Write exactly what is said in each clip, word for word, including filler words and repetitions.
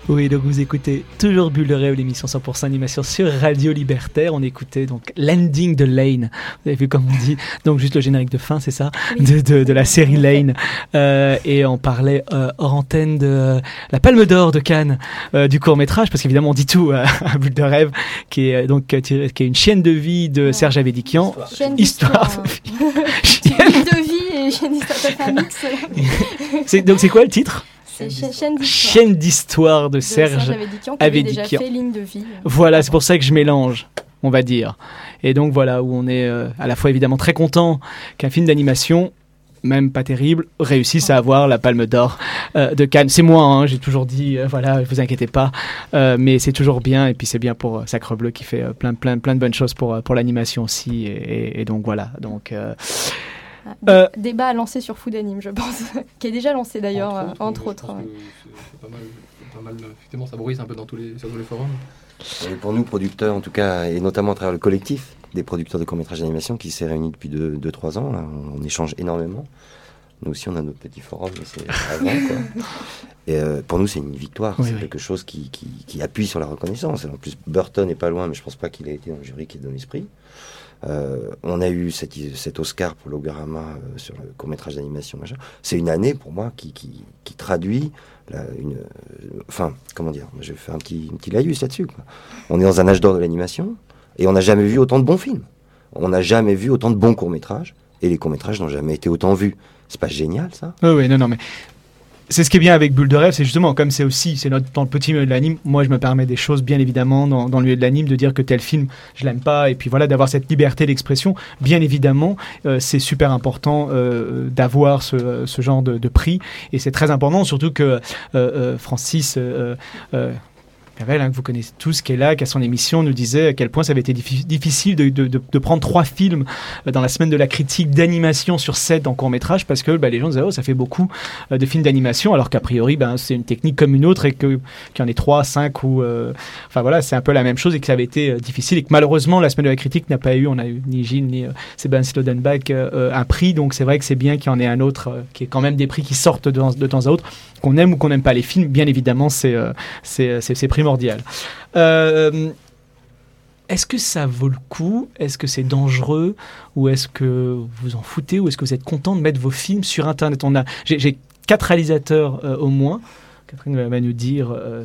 Oui, donc vous écoutez toujours Bulle de Rêve, l'émission cent pour cent animation sur Radio Libertaire. On écoutait donc Landing de Lane. Vous avez vu comme on dit, donc juste le générique de fin, c'est ça, oui. de, de, de la série Lane. Euh, et on parlait euh, hors antenne de euh, la Palme d'Or de Cannes, euh, du court métrage, parce qu'évidemment on dit tout euh, à Bulle de Rêve, qui est donc qui est une chienne de vie de Serge Avedikian. Chaîne d'histoire. Chaîne de vie et chaîne d'histoire. C'est donc c'est quoi le titre? C'est chaîne d'histoire. Chaîne d'histoire de, de Serge, Serge Avedikian, qui avait déjà fait Ligne de vie. Voilà, c'est pour ça que je mélange, on va dire. Et donc voilà, où on est euh, à la fois évidemment très content qu'un film d'animation, même pas terrible, réussisse à avoir la Palme d'Or euh, de Cannes. C'est moi, hein, j'ai toujours dit, euh, voilà, vous inquiétez pas, euh, mais c'est toujours bien, et puis c'est bien pour euh, Sacre Bleu qui fait euh, plein, plein, plein de bonnes choses pour, pour l'animation aussi, et, et, et donc voilà, donc... Euh, D- euh, débat à lancer sur Food Anime, je pense, qui est déjà lancé d'ailleurs, entre autres. Euh, entre autres ouais. c'est, c'est pas mal, pas mal, effectivement, ça bruise un peu dans tous les, sur tous les forums. Et pour nous, producteurs, en tout cas, et notamment à travers le collectif des producteurs de courts-métrages d'animation qui s'est réuni depuis deux trois ans, là, on, on échange énormément. Nous aussi, on a notre petit forum, mais c'est avant, quoi. Et euh, pour nous, c'est une victoire, oui, c'est oui. quelque chose qui, qui, qui appuie sur la reconnaissance. Et en plus, Burton n'est pas loin, mais je pense pas qu'il ait été dans le jury qui est dans l'esprit. Euh, on a eu cet, cet Oscar pour l'Ogorama euh, sur le court-métrage d'animation, machin. C'est une année pour moi qui, qui, qui traduit la, une, euh, enfin, comment dire, je vais faire un petit, un petit laïus là-dessus, quoi. On est dans un âge d'or de l'animation et on n'a jamais vu autant de bons films. On n'a jamais vu autant de bons courts-métrages et les courts-métrages n'ont jamais été autant vus. C'est pas génial, ça? Oui, oui, non, non, mais... C'est ce qui est bien avec Bulle de Rêve, c'est justement, comme c'est aussi, c'est notre, dans le petit milieu de l'anime, moi je me permets des choses, bien évidemment, dans, dans le milieu de l'anime, de dire que tel film, je l'aime pas, et puis voilà, d'avoir cette liberté d'expression, bien évidemment, euh, c'est super important euh, d'avoir ce, ce genre de, de prix, et c'est très important, surtout que euh, euh, Francis... Euh, euh, Cavel, hein, que vous connaissez tous, qui est là, qui a son émission, nous disait à quel point ça avait été diffi- difficile de, de, de, de prendre trois films euh, dans la semaine de la critique d'animation sur sept en court-métrage, parce que bah, les gens disaient, oh, ça fait beaucoup euh, de films d'animation, alors qu'a priori, bah, c'est une technique comme une autre, et que, qu'il y en ait trois, cinq, ou... Euh, enfin voilà, c'est un peu la même chose, et que ça avait été euh, difficile, et que malheureusement, la semaine de la critique n'a pas eu, on a eu ni Gilles, ni euh, Sébastien Slodenbach, euh, un prix, donc c'est vrai que c'est bien qu'il y en ait un autre, euh, qui est quand même des prix qui sortent de, de temps à autre, qu'on aime ou qu'on n'aime pas les films, bien évidemment, c'est, euh, c'est, c'est, c'est primordial. Euh, est-ce que ça vaut le coup? Est-ce que c'est dangereux? Ou est-ce que vous en foutez? Ou est-ce que vous êtes content de mettre vos films sur Internet? On a, j'ai, j'ai quatre réalisateurs euh, au moins. Catherine va nous dire euh,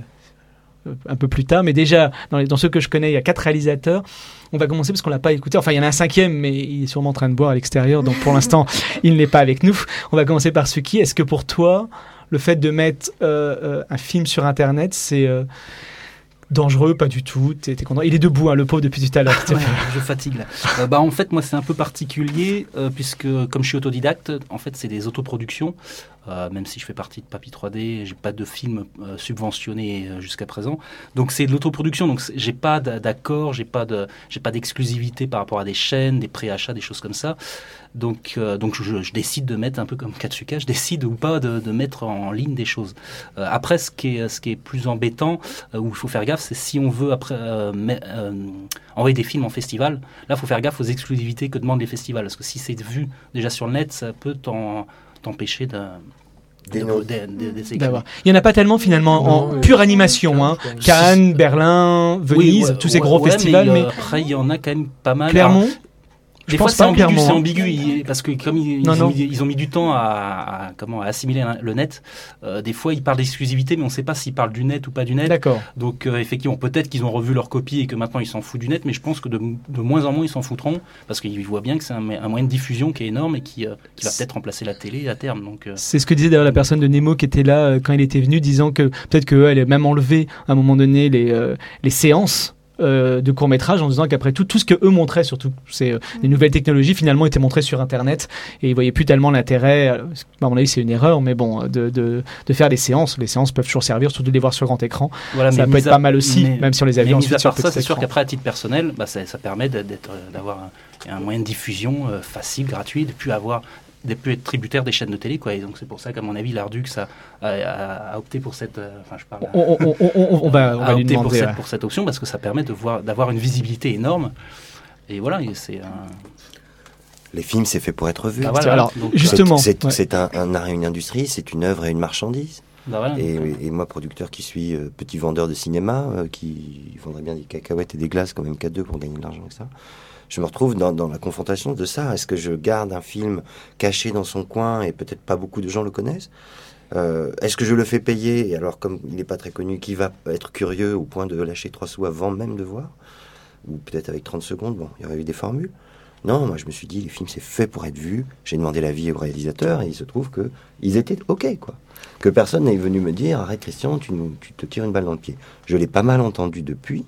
un peu plus tard. Mais déjà, dans, les, dans ceux que je connais, il y a quatre réalisateurs. On va commencer parce qu'on ne l'a pas écouté. Enfin, il y en a un cinquième, mais il est sûrement en train de boire à l'extérieur. Donc pour l'instant, il n'est pas avec nous. On va commencer par Suki. Est-ce que pour toi, le fait de mettre euh, euh, un film sur Internet, c'est euh, dangereux? Pas du tout. T'es, t'es content. Il est debout, hein, le pauvre, depuis tout à l'heure. Ouais, je fatigue là. Euh, bah, en fait, moi, c'est un peu particulier, euh, puisque comme je suis autodidacte, en fait, c'est des autoproductions. Euh, même si je fais partie de Papy trois D, j'ai pas de film euh, subventionné euh, jusqu'à présent. Donc c'est de l'autoproduction. Donc c'est, j'ai pas d'accord, j'ai pas de, j'ai pas d'exclusivité par rapport à des chaînes, des préachats, des choses comme ça. Donc, euh, donc je, je décide de mettre un peu comme Katsuka, je décide ou pas de, de mettre en ligne des choses. Euh, après, ce qui est, ce qui est plus embêtant, euh, où il faut faire gaffe, c'est si on veut après euh, mais, euh, envoyer des films en festival. Là, il faut faire gaffe aux exclusivités que demandent les festivals, parce que si c'est vu déjà sur le net, ça peut t'en, t'empêcher de Des de, de, de, de, d'avoir. Il n'y en a pas tellement finalement en non, pure oui, animation, hein. Cannes, Berlin, Venise, oui, ouais, tous ces ouais, gros ouais, festivals. Mais, mais euh, après, il y en a quand même pas mal. Clermont. Alors, des fois, c'est ambigu, c'est ambigu, il, parce que comme ils, ils, ont mis, ils ont mis du temps à, à, comment, à assimiler le net, euh, des fois, ils parlent d'exclusivité, mais on ne sait pas s'ils parlent du net ou pas du net. D'accord. Donc, euh, effectivement, peut-être qu'ils ont revu leur copie et que maintenant, ils s'en foutent du net, mais je pense que de, de moins en moins, ils s'en foutront, parce qu'ils voient bien que c'est un, un moyen de diffusion qui est énorme et qui, euh, qui va peut-être remplacer la télé à terme. Donc, euh... C'est ce que disait d'ailleurs la personne de Nemo qui était là euh, quand il était venu, disant que peut-être qu'elle allait même enlever à un moment donné les, euh, les séances Euh, de court-métrage, en disant qu'après tout, tout ce que eux montraient, surtout ces, euh, les nouvelles technologies, finalement étaient montrées sur Internet, et ils voyaient plus tellement l'intérêt, à mon avis c'est une erreur, mais bon, de, de, de faire des séances. Les séances peuvent toujours servir, surtout de les voir sur grand écran. Voilà, ça peut être à, pas mal aussi, mais, même si on les a vus ensuite sur petit écran. Ça, c'est sûr qu'après, à titre personnel, bah, ça, ça permet d'être, d'avoir un, un moyen de diffusion euh, facile, gratuit, de plus avoir de plus être tributaire des chaînes de télé, quoi. Et donc c'est pour ça qu'à mon avis l'Ardux a, a, a, a opté pour cette, enfin je parle, on, on, on, on, on va, on va lui demander pour cette, ouais. pour cette option, parce que ça permet de voir, d'avoir une visibilité énorme. Et voilà, et c'est un... Les films, c'est fait pour être vu. Ah, voilà. Alors, donc, justement, c'est, c'est, ouais. c'est un, un art et une industrie, c'est une œuvre et une marchandise. Bah voilà, et, donc, et moi, producteur qui suis euh, petit vendeur de cinéma, euh, qui vendrait bien des cacahuètes et des glaces quand même quatre deux pour gagner de l'argent avec ça. Je me retrouve dans, dans la confrontation de ça. Est-ce que je garde un film caché dans son coin et peut-être pas beaucoup de gens le connaissent? euh, Est-ce que je le fais payer? Et alors, comme il n'est pas très connu, qui va être curieux au point de lâcher trois sous avant même de voir? Ou peut-être avec trente secondes, bon, il y aurait eu des formules. Non, moi je me suis dit, les films c'est fait pour être vu. J'ai demandé l'avis au réalisateur et il se trouve que ils étaient ok, quoi. Que personne n'est venu me dire, arrête Christian, tu, nous, tu te tires une balle dans le pied. Je l'ai pas mal entendu depuis.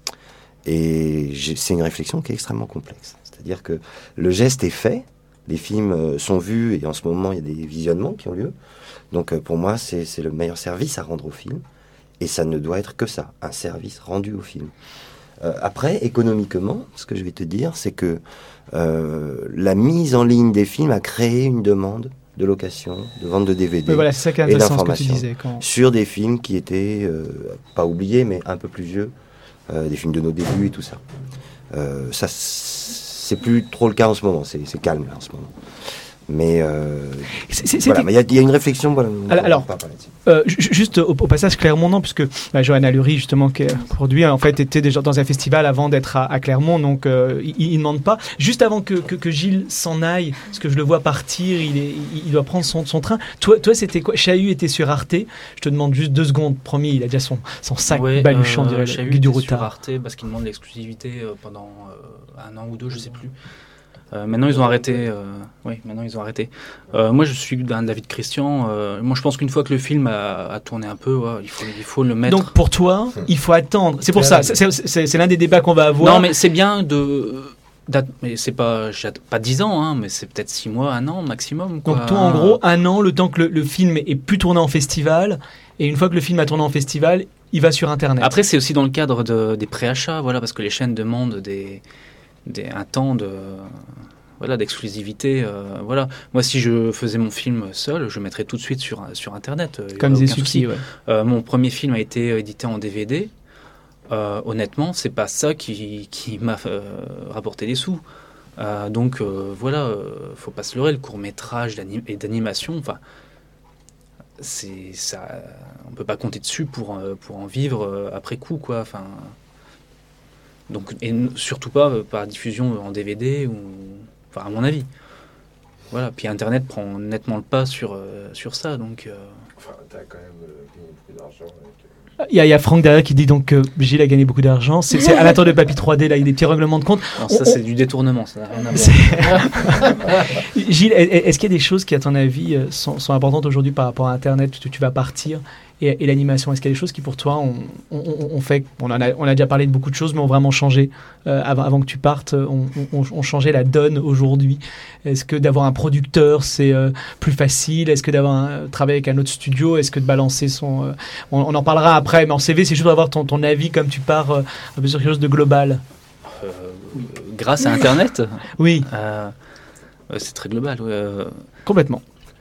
Et j'ai, c'est une réflexion qui est extrêmement complexe. C'est-à-dire que le geste est fait, les films euh, sont vus et en ce moment il y a des visionnements qui ont lieu. Donc euh, pour moi c'est, c'est le meilleur service à rendre au film. Et ça ne doit être que ça, un service rendu au film. Euh, après, économiquement, ce que je vais te dire, c'est que euh, la mise en ligne des films a créé une demande de location, de vente de D V D. Mais voilà, c'est ça qui est et intéressant ce que tu d'information disais. Quand... sur des films qui étaient euh, pas oubliés, mais un peu plus vieux. Euh, des films de nos débuts et tout ça. Euh, ça, c'est plus trop le cas en ce moment. C'est, c'est calme là en ce moment. Mais euh, c'est, c'est, voilà, c'est... mais il y, y a une réflexion. Voilà, alors, euh, juste au, au passage Clermont, non, puisque bah, Johanna Lurie, justement, qui est produit, en fait, était déjà dans un festival avant d'être à, à Clermont, donc euh, il ne demande pas. Juste avant que, que, que Gilles s'en aille, parce que je le vois partir, il, est, il doit prendre son, son train. Toi, toi, c'était quoi? Chahut était sur Arte. Je te demande juste deux secondes. Promis, il a déjà son, son sac ouais, baluchant, euh, dirait Chahut Guy du était Routard. sur Arte parce qu'il demande l'exclusivité euh, pendant euh, un an ou deux, je sais plus. Euh, maintenant ils ont arrêté. Euh, oui, maintenant ils ont arrêté. Euh, moi je suis d'un David Christian. Euh, moi je pense qu'une fois que le film a, a tourné un peu, ouais, il faut il faut le mettre. Donc pour toi, il faut attendre. C'est pour ça. C'est, c'est, c'est, c'est l'un des débats qu'on va avoir. Non mais c'est bien de. Mais c'est pas pas dix ans, hein, mais c'est peut-être six mois, un an maximum. Quoi. Donc toi en gros un an, le temps que le, le film est plus tourné en festival, et une fois que le film a tourné en festival, il va sur Internet. Après c'est aussi dans le cadre de, des préachats, voilà, parce que les chaînes demandent des Des, un temps de voilà d'exclusivité, euh, voilà. Moi si je faisais mon film seul, je mettrais tout de suite sur sur internet, euh, comme disait Suki, ouais. euh, mon premier film a été édité en D V D. Euh, honnêtement c'est pas ça qui, qui m'a euh, rapporté des sous, euh, donc euh, voilà, euh, faut pas se leurrer, le court-métrage d'anim- et d'animation, enfin c'est ça, on peut pas compter dessus pour pour en vivre euh, après coup, quoi, enfin. Donc, et surtout pas euh, par diffusion en D V D, ou, enfin, à mon avis. Voilà. Puis Internet prend nettement le pas sur, euh, sur ça. Donc, euh... enfin, t'as quand même euh, gagné beaucoup d'argent. Avec... Il y, a, il y a Franck derrière qui dit donc que Gilles a gagné beaucoup d'argent. C'est, c'est à la tour de Papy trois D, là, il y a des petits règlements de compte. Non, ça, on, c'est on... du détournement, ça n'a rien à voir. Gilles, est-ce qu'il y a des choses qui, à ton avis, sont, sont importantes aujourd'hui par rapport à Internet, tu, tu vas partir et, et l'animation? Est-ce qu'il y a des choses qui, pour toi, ont on, on, on fait, on, en a, on a déjà parlé de beaucoup de choses, mais ont vraiment changé euh, avant, avant que tu partes, ont on, on changé la donne aujourd'hui? Est-ce que d'avoir un producteur, c'est euh, plus facile? Est-ce que d'avoir un, travailler avec un autre studio? Est-ce que de balancer son... Euh, on, on en parlera après, mais en C V, c'est juste pour avoir ton, ton avis, comme tu pars euh, un peu sur quelque chose de global. Euh, grâce à Internet? Oui. Euh, c'est très global. Euh... Complètement.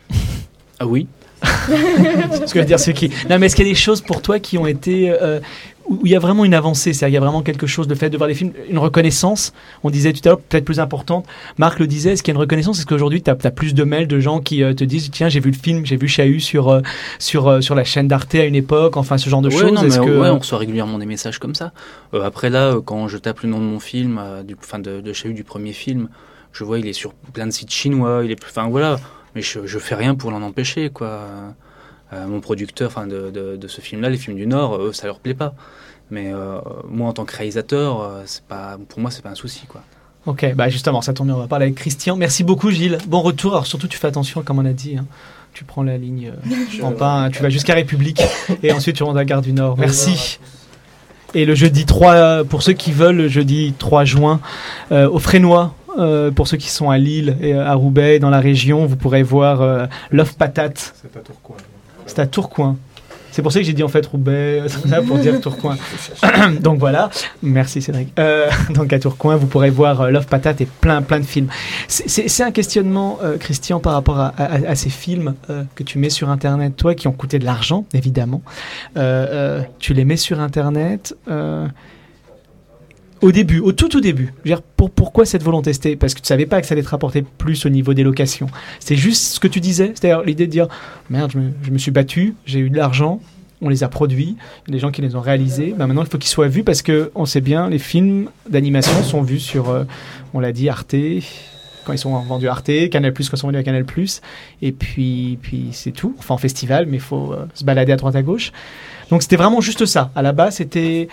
Ah oui. C'est ce que je veux dire, c'est qui. Non, mais est-ce qu'il y a des choses pour toi qui ont été euh, où il y a vraiment une avancée, c'est-à-dire il y a vraiment quelque chose, le fait de voir les films, une reconnaissance. On disait tout à l'heure, peut-être plus importante. Marc le disait, est-ce qu'il y a une reconnaissance? Est-ce qu'aujourd'hui tu as plus de mails de gens qui euh, te disent tiens, j'ai vu le film, j'ai vu Chahut sur euh, sur euh, sur la chaîne d'Arte à une époque, enfin ce genre de ouais, choses. Non, est-ce mais, que ouais, on reçoit régulièrement des messages comme ça. Euh, après là, euh, quand je tape le nom de mon film, euh, du, enfin de, de Chahut du premier film, je vois il est sur plein de sites chinois, il est, enfin voilà. Mais je, je fais rien pour l'en empêcher, quoi. Euh, mon producteur, enfin de, de, de ce film-là, les films du Nord, eux, ça leur plaît pas. Mais euh, moi, en tant que réalisateur, euh, c'est pas, pour moi, c'est pas un souci, quoi. Ok, bah justement, ça tombe bien, on va parler avec Christian. Merci beaucoup, Gilles. Bon retour. Alors surtout, tu fais attention, comme on a dit. Hein. Tu prends la ligne euh, en pain, tu vas jusqu'à République et ensuite tu rentres à la gare du Nord. Merci. Et le jeudi trois, pour ceux qui veulent, le jeudi trois juin, euh, au Frénois. Euh, pour ceux qui sont à Lille et à Roubaix, dans la région, vous pourrez voir euh, l'œuf patate. C'est à Tourcoing. C'est à Tourcoing. C'est pour ça que j'ai dit en fait Roubaix, ça pour dire Tourcoing. Donc voilà, merci Cédric. Euh, donc à Tourcoing, vous pourrez voir euh, l'œuf patate et plein plein de films. C'est, c'est, c'est un questionnement, euh, Christian, par rapport à, à, à ces films euh, que tu mets sur Internet, toi, qui ont coûté de l'argent, évidemment. Euh, euh, tu les mets sur Internet. Euh, Au début, au tout au début. Je veux dire, pour, pourquoi cette volonté? C'était parce que tu savais pas que ça allait te rapporter plus au niveau des locations. C'est juste ce que tu disais, c'est-à-dire l'idée de dire merde, je me, je me suis battu, j'ai eu de l'argent, on les a produits, les gens qui les ont réalisés, ben maintenant il faut qu'ils soient vus parce que on sait bien, les films d'animation sont vus sur, euh, on l'a dit, Arte, quand ils sont vendus à Arte, Canal+, quand ils sont vendus à Canal+, et puis, puis c'est tout. Enfin en festival, mais il faut euh, se balader à droite à gauche. Donc c'était vraiment juste ça. À la base, c'était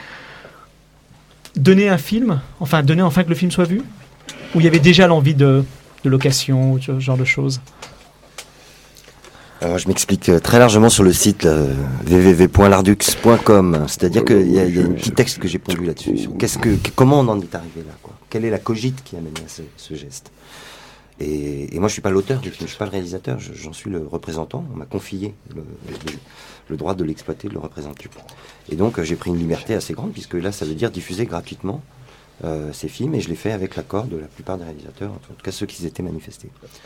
donner un film, enfin donner enfin que le film soit vu, ou il y avait déjà l'envie de, de location, ce genre de choses? Alors, je m'explique très largement sur le site euh, w w w point lardux point com. C'est-à-dire qu'il y a, il y a un petit texte que j'ai pondu là-dessus. Sur qu'est-ce que, comment on en est arrivé là, quoi. Quelle est la cogite qui a mené à ce, ce geste? Et, et moi, je suis pas l'auteur du film, je suis pas le réalisateur, je, j'en suis le représentant. On m'a confié le, le, le droit de l'exploiter, de le représenter. Et donc, euh, j'ai pris une liberté assez grande, puisque là, ça veut dire diffuser gratuitement euh, ces films, et je l'ai fait avec l'accord de la plupart des réalisateurs, en tout cas ceux qui s'étaient manifestés.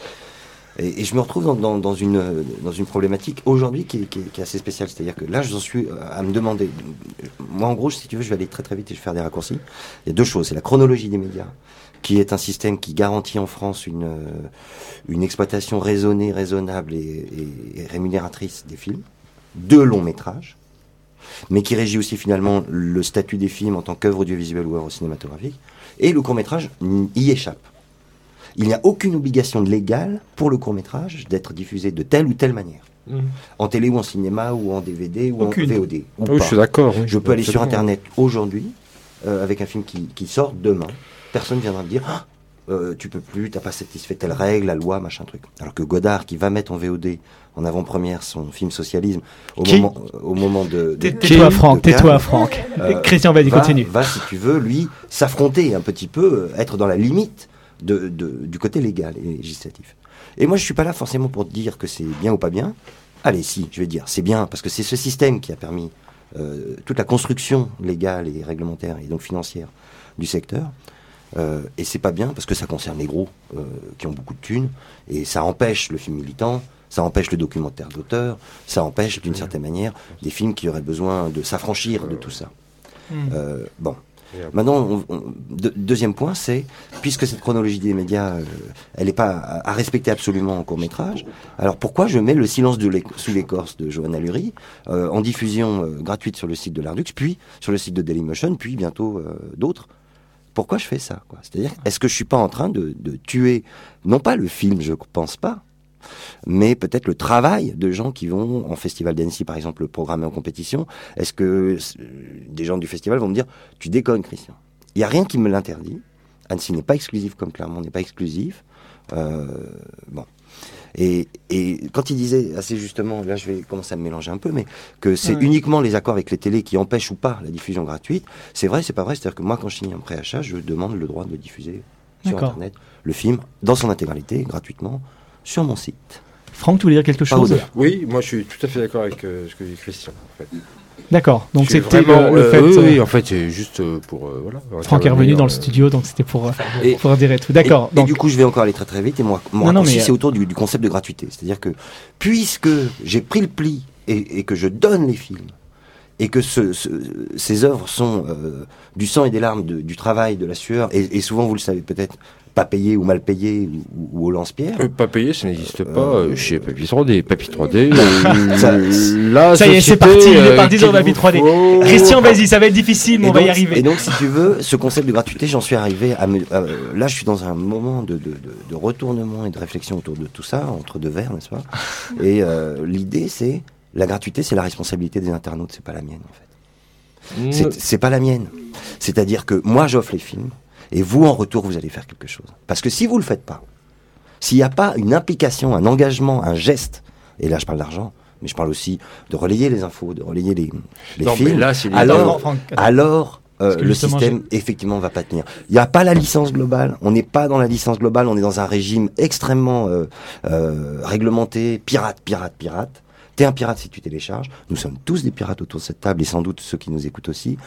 Et, et je me retrouve dans, dans, dans, une, dans une problématique aujourd'hui qui, qui, qui est assez spéciale. C'est-à-dire que là, j'en suis à me demander... Moi, en gros, si tu veux, je vais aller très très vite et je vais faire des raccourcis. Il y a deux choses. C'est la chronologie des médias, qui est un système qui garantit en France une, une exploitation raisonnée, raisonnable et, et, et rémunératrice des films, de longs métrages, mais qui régit aussi finalement le statut des films en tant qu'œuvre audiovisuelle ou œuvre cinématographique. Et le court-métrage y échappe. Il n'y a aucune obligation légale pour le court-métrage d'être diffusé de telle ou telle manière. Mmh. En télé ou en cinéma ou en D V D ou aucune. En V O D. Ou oui, je suis d'accord. Oui, je peux aller sur Internet aujourd'hui euh, avec un film qui, qui sort demain. Personne ne viendra me dire ah, euh, tu peux plus, t'as pas satisfait telle règle, la loi, machin truc. Alors que Godard, qui va mettre en V O D en avant-première son film Socialisme au qui moment au moment de, de tais-toi Franck, tais-toi Franck. Euh, Christian, vas-y, va, continue. Va, si tu veux, lui s'affronter un petit peu, être dans la limite de, de du côté légal et législatif. Et moi, je suis pas là forcément pour dire que c'est bien ou pas bien. Allez, si, je vais dire, c'est bien parce que c'est ce système qui a permis euh, toute la construction légale et réglementaire et donc financière du secteur. Euh, et c'est pas bien parce que ça concerne les gros euh, qui ont beaucoup de thunes et ça empêche le film militant, ça empêche le documentaire d'auteur, ça empêche d'une certaine manière des films qui auraient besoin de s'affranchir de tout ça. Mmh. Euh, bon. Maintenant, on, on, de, deuxième point, c'est, puisque cette chronologie des médias, euh, elle n'est pas à, à respecter absolument en court-métrage, alors pourquoi je mets Le silence de sous l'écorce de Johanna Lurie euh, en diffusion euh, gratuite sur le site de l'Ardux, puis sur le site de Dailymotion, puis bientôt euh, d'autres? Pourquoi je fais ça, quoi? C'est-à-dire, est-ce que je suis pas en train de, de tuer, non pas le film, je pense pas, mais peut-être le travail de gens qui vont en festival d'Annecy, par exemple, le programmer en compétition. Est-ce que des gens du festival vont me dire « Tu déconnes, Christian ». Il n'y a rien qui me l'interdit. Annecy n'est pas exclusif comme Clermont n'est pas exclusif. Euh, bon. Et, et quand il disait assez justement, là je vais commencer à me mélanger un peu, mais que c'est oui. uniquement les accords avec les télés qui empêchent ou pas la diffusion gratuite, c'est vrai, c'est pas vrai. C'est-à-dire que moi, quand je signe un préachat, je demande le droit de diffuser sur D'accord. Internet le film dans son intégralité, gratuitement, sur mon site. Franck, tu voulais dire quelque chose? Oui, moi je suis tout à fait d'accord avec euh, ce que dit Christian. En fait. D'accord, donc c'était vraiment, le, le euh, fait... Oui, oui, en fait, c'est juste pour... Euh, voilà, Franck est revenu dans euh... le studio, donc c'était pour, et, pour dire tout. D'accord. Et, donc... et du coup, je vais encore aller très très vite, et moi, moi non, non, aussi, mais... c'est autour du, du concept de gratuité. C'est-à-dire que, puisque j'ai pris le pli, et, et que je donne les films, et que ce, ce, ces œuvres sont euh, du sang et des larmes, de, du travail, de la sueur, et, et souvent, vous le savez peut-être, pas payé ou mal payé ou, ou au lance-pierre. Euh, pas payé, ça n'existe pas euh, chez Papy trois D. Papy trois D, euh, ça, la ça y est, c'est parti, il est parti sur Papy trois D. Faut... Christian, vas-y, ça va être difficile, mais et on donc, va y arriver. Et donc, si tu veux, ce concept de gratuité, j'en suis arrivé à me... À, là, je suis dans un moment de, de, de, de retournement et de réflexion autour de tout ça, entre deux verres, n'est-ce pas? Et euh, l'idée, c'est, la gratuité, c'est la responsabilité des internautes, c'est pas la mienne, en fait. Mmh. C'est, c'est pas la mienne. C'est-à-dire que moi, j'offre les films, et vous, en retour, vous allez faire quelque chose. Parce que si vous le faites pas, s'il n'y a pas une implication, un engagement, un geste, et là je parle d'argent, mais je parle aussi de relayer les infos, de relayer les, les non, films, là, alors, Franck, alors euh, le système, j'ai... effectivement, va pas tenir. Il n'y a pas la licence globale, on n'est pas dans la licence globale, on est dans un régime extrêmement euh, euh, réglementé, pirate, pirate, pirate. T'es un pirate si tu télécharges, nous sommes tous des pirates autour de cette table, et sans doute ceux qui nous écoutent aussi.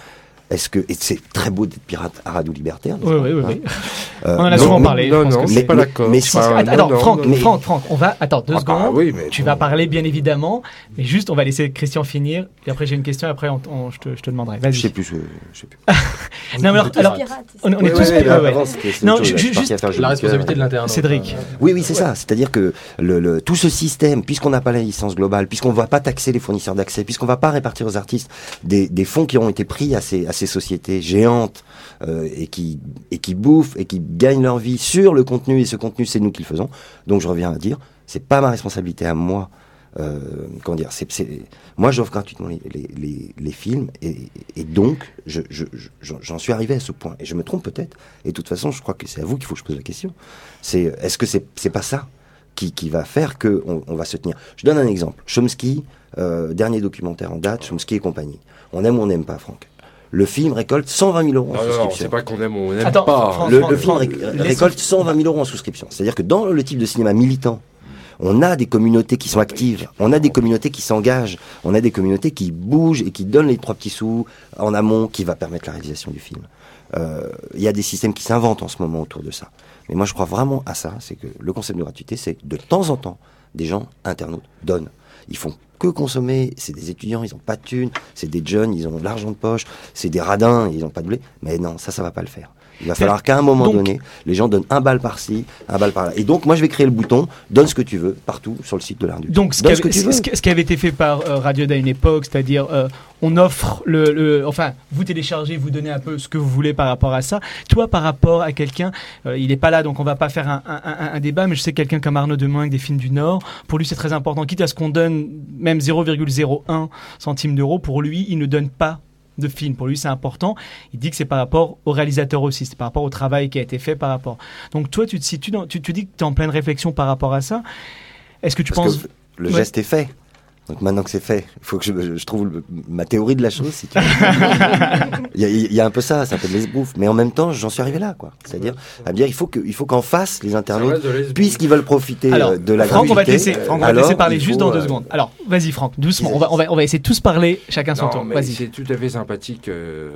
Est-ce que et c'est très beau d'être pirate arado libertaire. Oui, oui, oui, oui. Euh, On en a non, souvent mais- parlé. Non, je pense non, que c'est mais- pas mais- d'accord. mais Je si- pense que- Enfin, attends, non, attends, non, Franck, non. Franck, Franck, on va. Attends, deux Ah bah secondes. oui, mais tu bon. vas parler, bien évidemment. Mais juste, on va laisser Christian finir. Et après, j'ai une question. Et après, on, on- je, te, je te demanderai. Vas-y. Je sais plus. Je, je sais plus. Non, mais alors, alors, Pirate, c'est on, on est Ouais, tous. ouais, ouais, ouais, ouais. avant, c'était- c'était Non, autre chose, ju- je suis parti juste- à faire joli La cœur. responsabilité de l'interne. Cédric. Oui, oui, c'est ça. C'est-à-dire que le, le- tout ce système, puisqu'on n'a pas la licence globale, puisqu'on ne va pas taxer les fournisseurs d'accès, puisqu'on ne va pas répartir aux artistes des, des fonds qui ont été pris à ces, à ces sociétés géantes euh, et, qui, et qui bouffent et qui gagnent leur vie sur le contenu, et ce contenu, c'est nous qui le faisons. Donc je reviens à dire, c'est pas ma responsabilité à moi. Euh, comment dire c'est, c'est, moi, j'offre gratuitement les, les, les, les films et, et donc je, je, je, j'en suis arrivé à ce point. Et je me trompe peut-être. Et de toute façon, je crois que c'est à vous qu'il faut que je pose la question. C'est, est-ce que c'est, c'est pas ça qui, qui va faire qu'on on va se tenir? Je donne un exemple. Chomsky, euh, dernier documentaire en date, Chomsky et compagnie. On aime ou on n'aime pas, Franck. Le film récolte cent vingt mille euros en Non, non, non, souscription. c'est pas qu'on aime ou on n'aime Attends, pas. Franck, Le, Franck, le film Franck, ré- laisse- récolte cent vingt mille euros en souscription. C'est-à-dire que dans le type de cinéma militant, on a des communautés qui sont actives, on a des communautés qui s'engagent, on a des communautés qui bougent et qui donnent les trois petits sous en amont qui va permettre la réalisation du film. Euh, Il y a des systèmes qui s'inventent en ce moment autour de ça. Mais moi je crois vraiment à ça, c'est que le concept de gratuité, c'est que de temps en temps, des gens, internautes, donnent. Ils font que consommer, c'est des étudiants, ils n'ont pas de thunes, c'est des jeunes, ils ont de l'argent de poche, c'est des radins, ils n'ont pas de blé. Mais non, ça, ça va pas le faire. Il va falloir qu'à un moment Donc- donné, les gens donnent un bal par-ci, un bal par-là. Et donc, moi, je vais créer le bouton « Donne ce que tu veux » partout sur le site de l'Arduc. Donc, ce qui, Donne avait, ce que tu ce, veux. ce qui- ce qui avait été fait par euh, Radioda à une époque, c'est-à-dire euh, on offre le, le- Enfin, vous téléchargez, vous donnez un peu ce que vous voulez par rapport à ça. Toi, par rapport à quelqu'un, euh, il n'est pas là, donc on va pas faire un, un- un- un débat, mais je sais que quelqu'un comme Arnaud Demoing des Films du Nord, pour lui, c'est très important. Quitte à ce qu'on donne même zéro virgule zéro un centime d'euro, pour lui, il ne donne pas de film. Pour lui, c'est important. Il dit que c'est par rapport au réalisateur aussi, c'est par rapport au travail qui a été fait par rapport. Donc toi, tu te situes dans, tu, tu dis que tu es en pleine réflexion par rapport à ça. Est-ce que tu Parce penses... que le Ouais. geste est fait. Donc maintenant que c'est fait, il faut que je, je trouve le- ma théorie de la chose. Si tu veux. il, y a, il y a un peu ça, c'est un peu de l'esbrouf. Mais en même temps, j'en suis arrivé là, quoi. C'est-à-dire, à me dire, il faut que, il faut qu'en face, les internautes, puisqu'ils veulent profiter Alors, euh, de la Franck, on va te gratuité, laisser, Franck, on va te alors, laisser parler il juste faut, dans deux euh, secondes. Alors, vas-y, Franck, doucement. Vas-y. On va, on va, on va essayer de tous parler, chacun son Non, tour. mais Vas-y. c'est tout à fait sympathique. euh,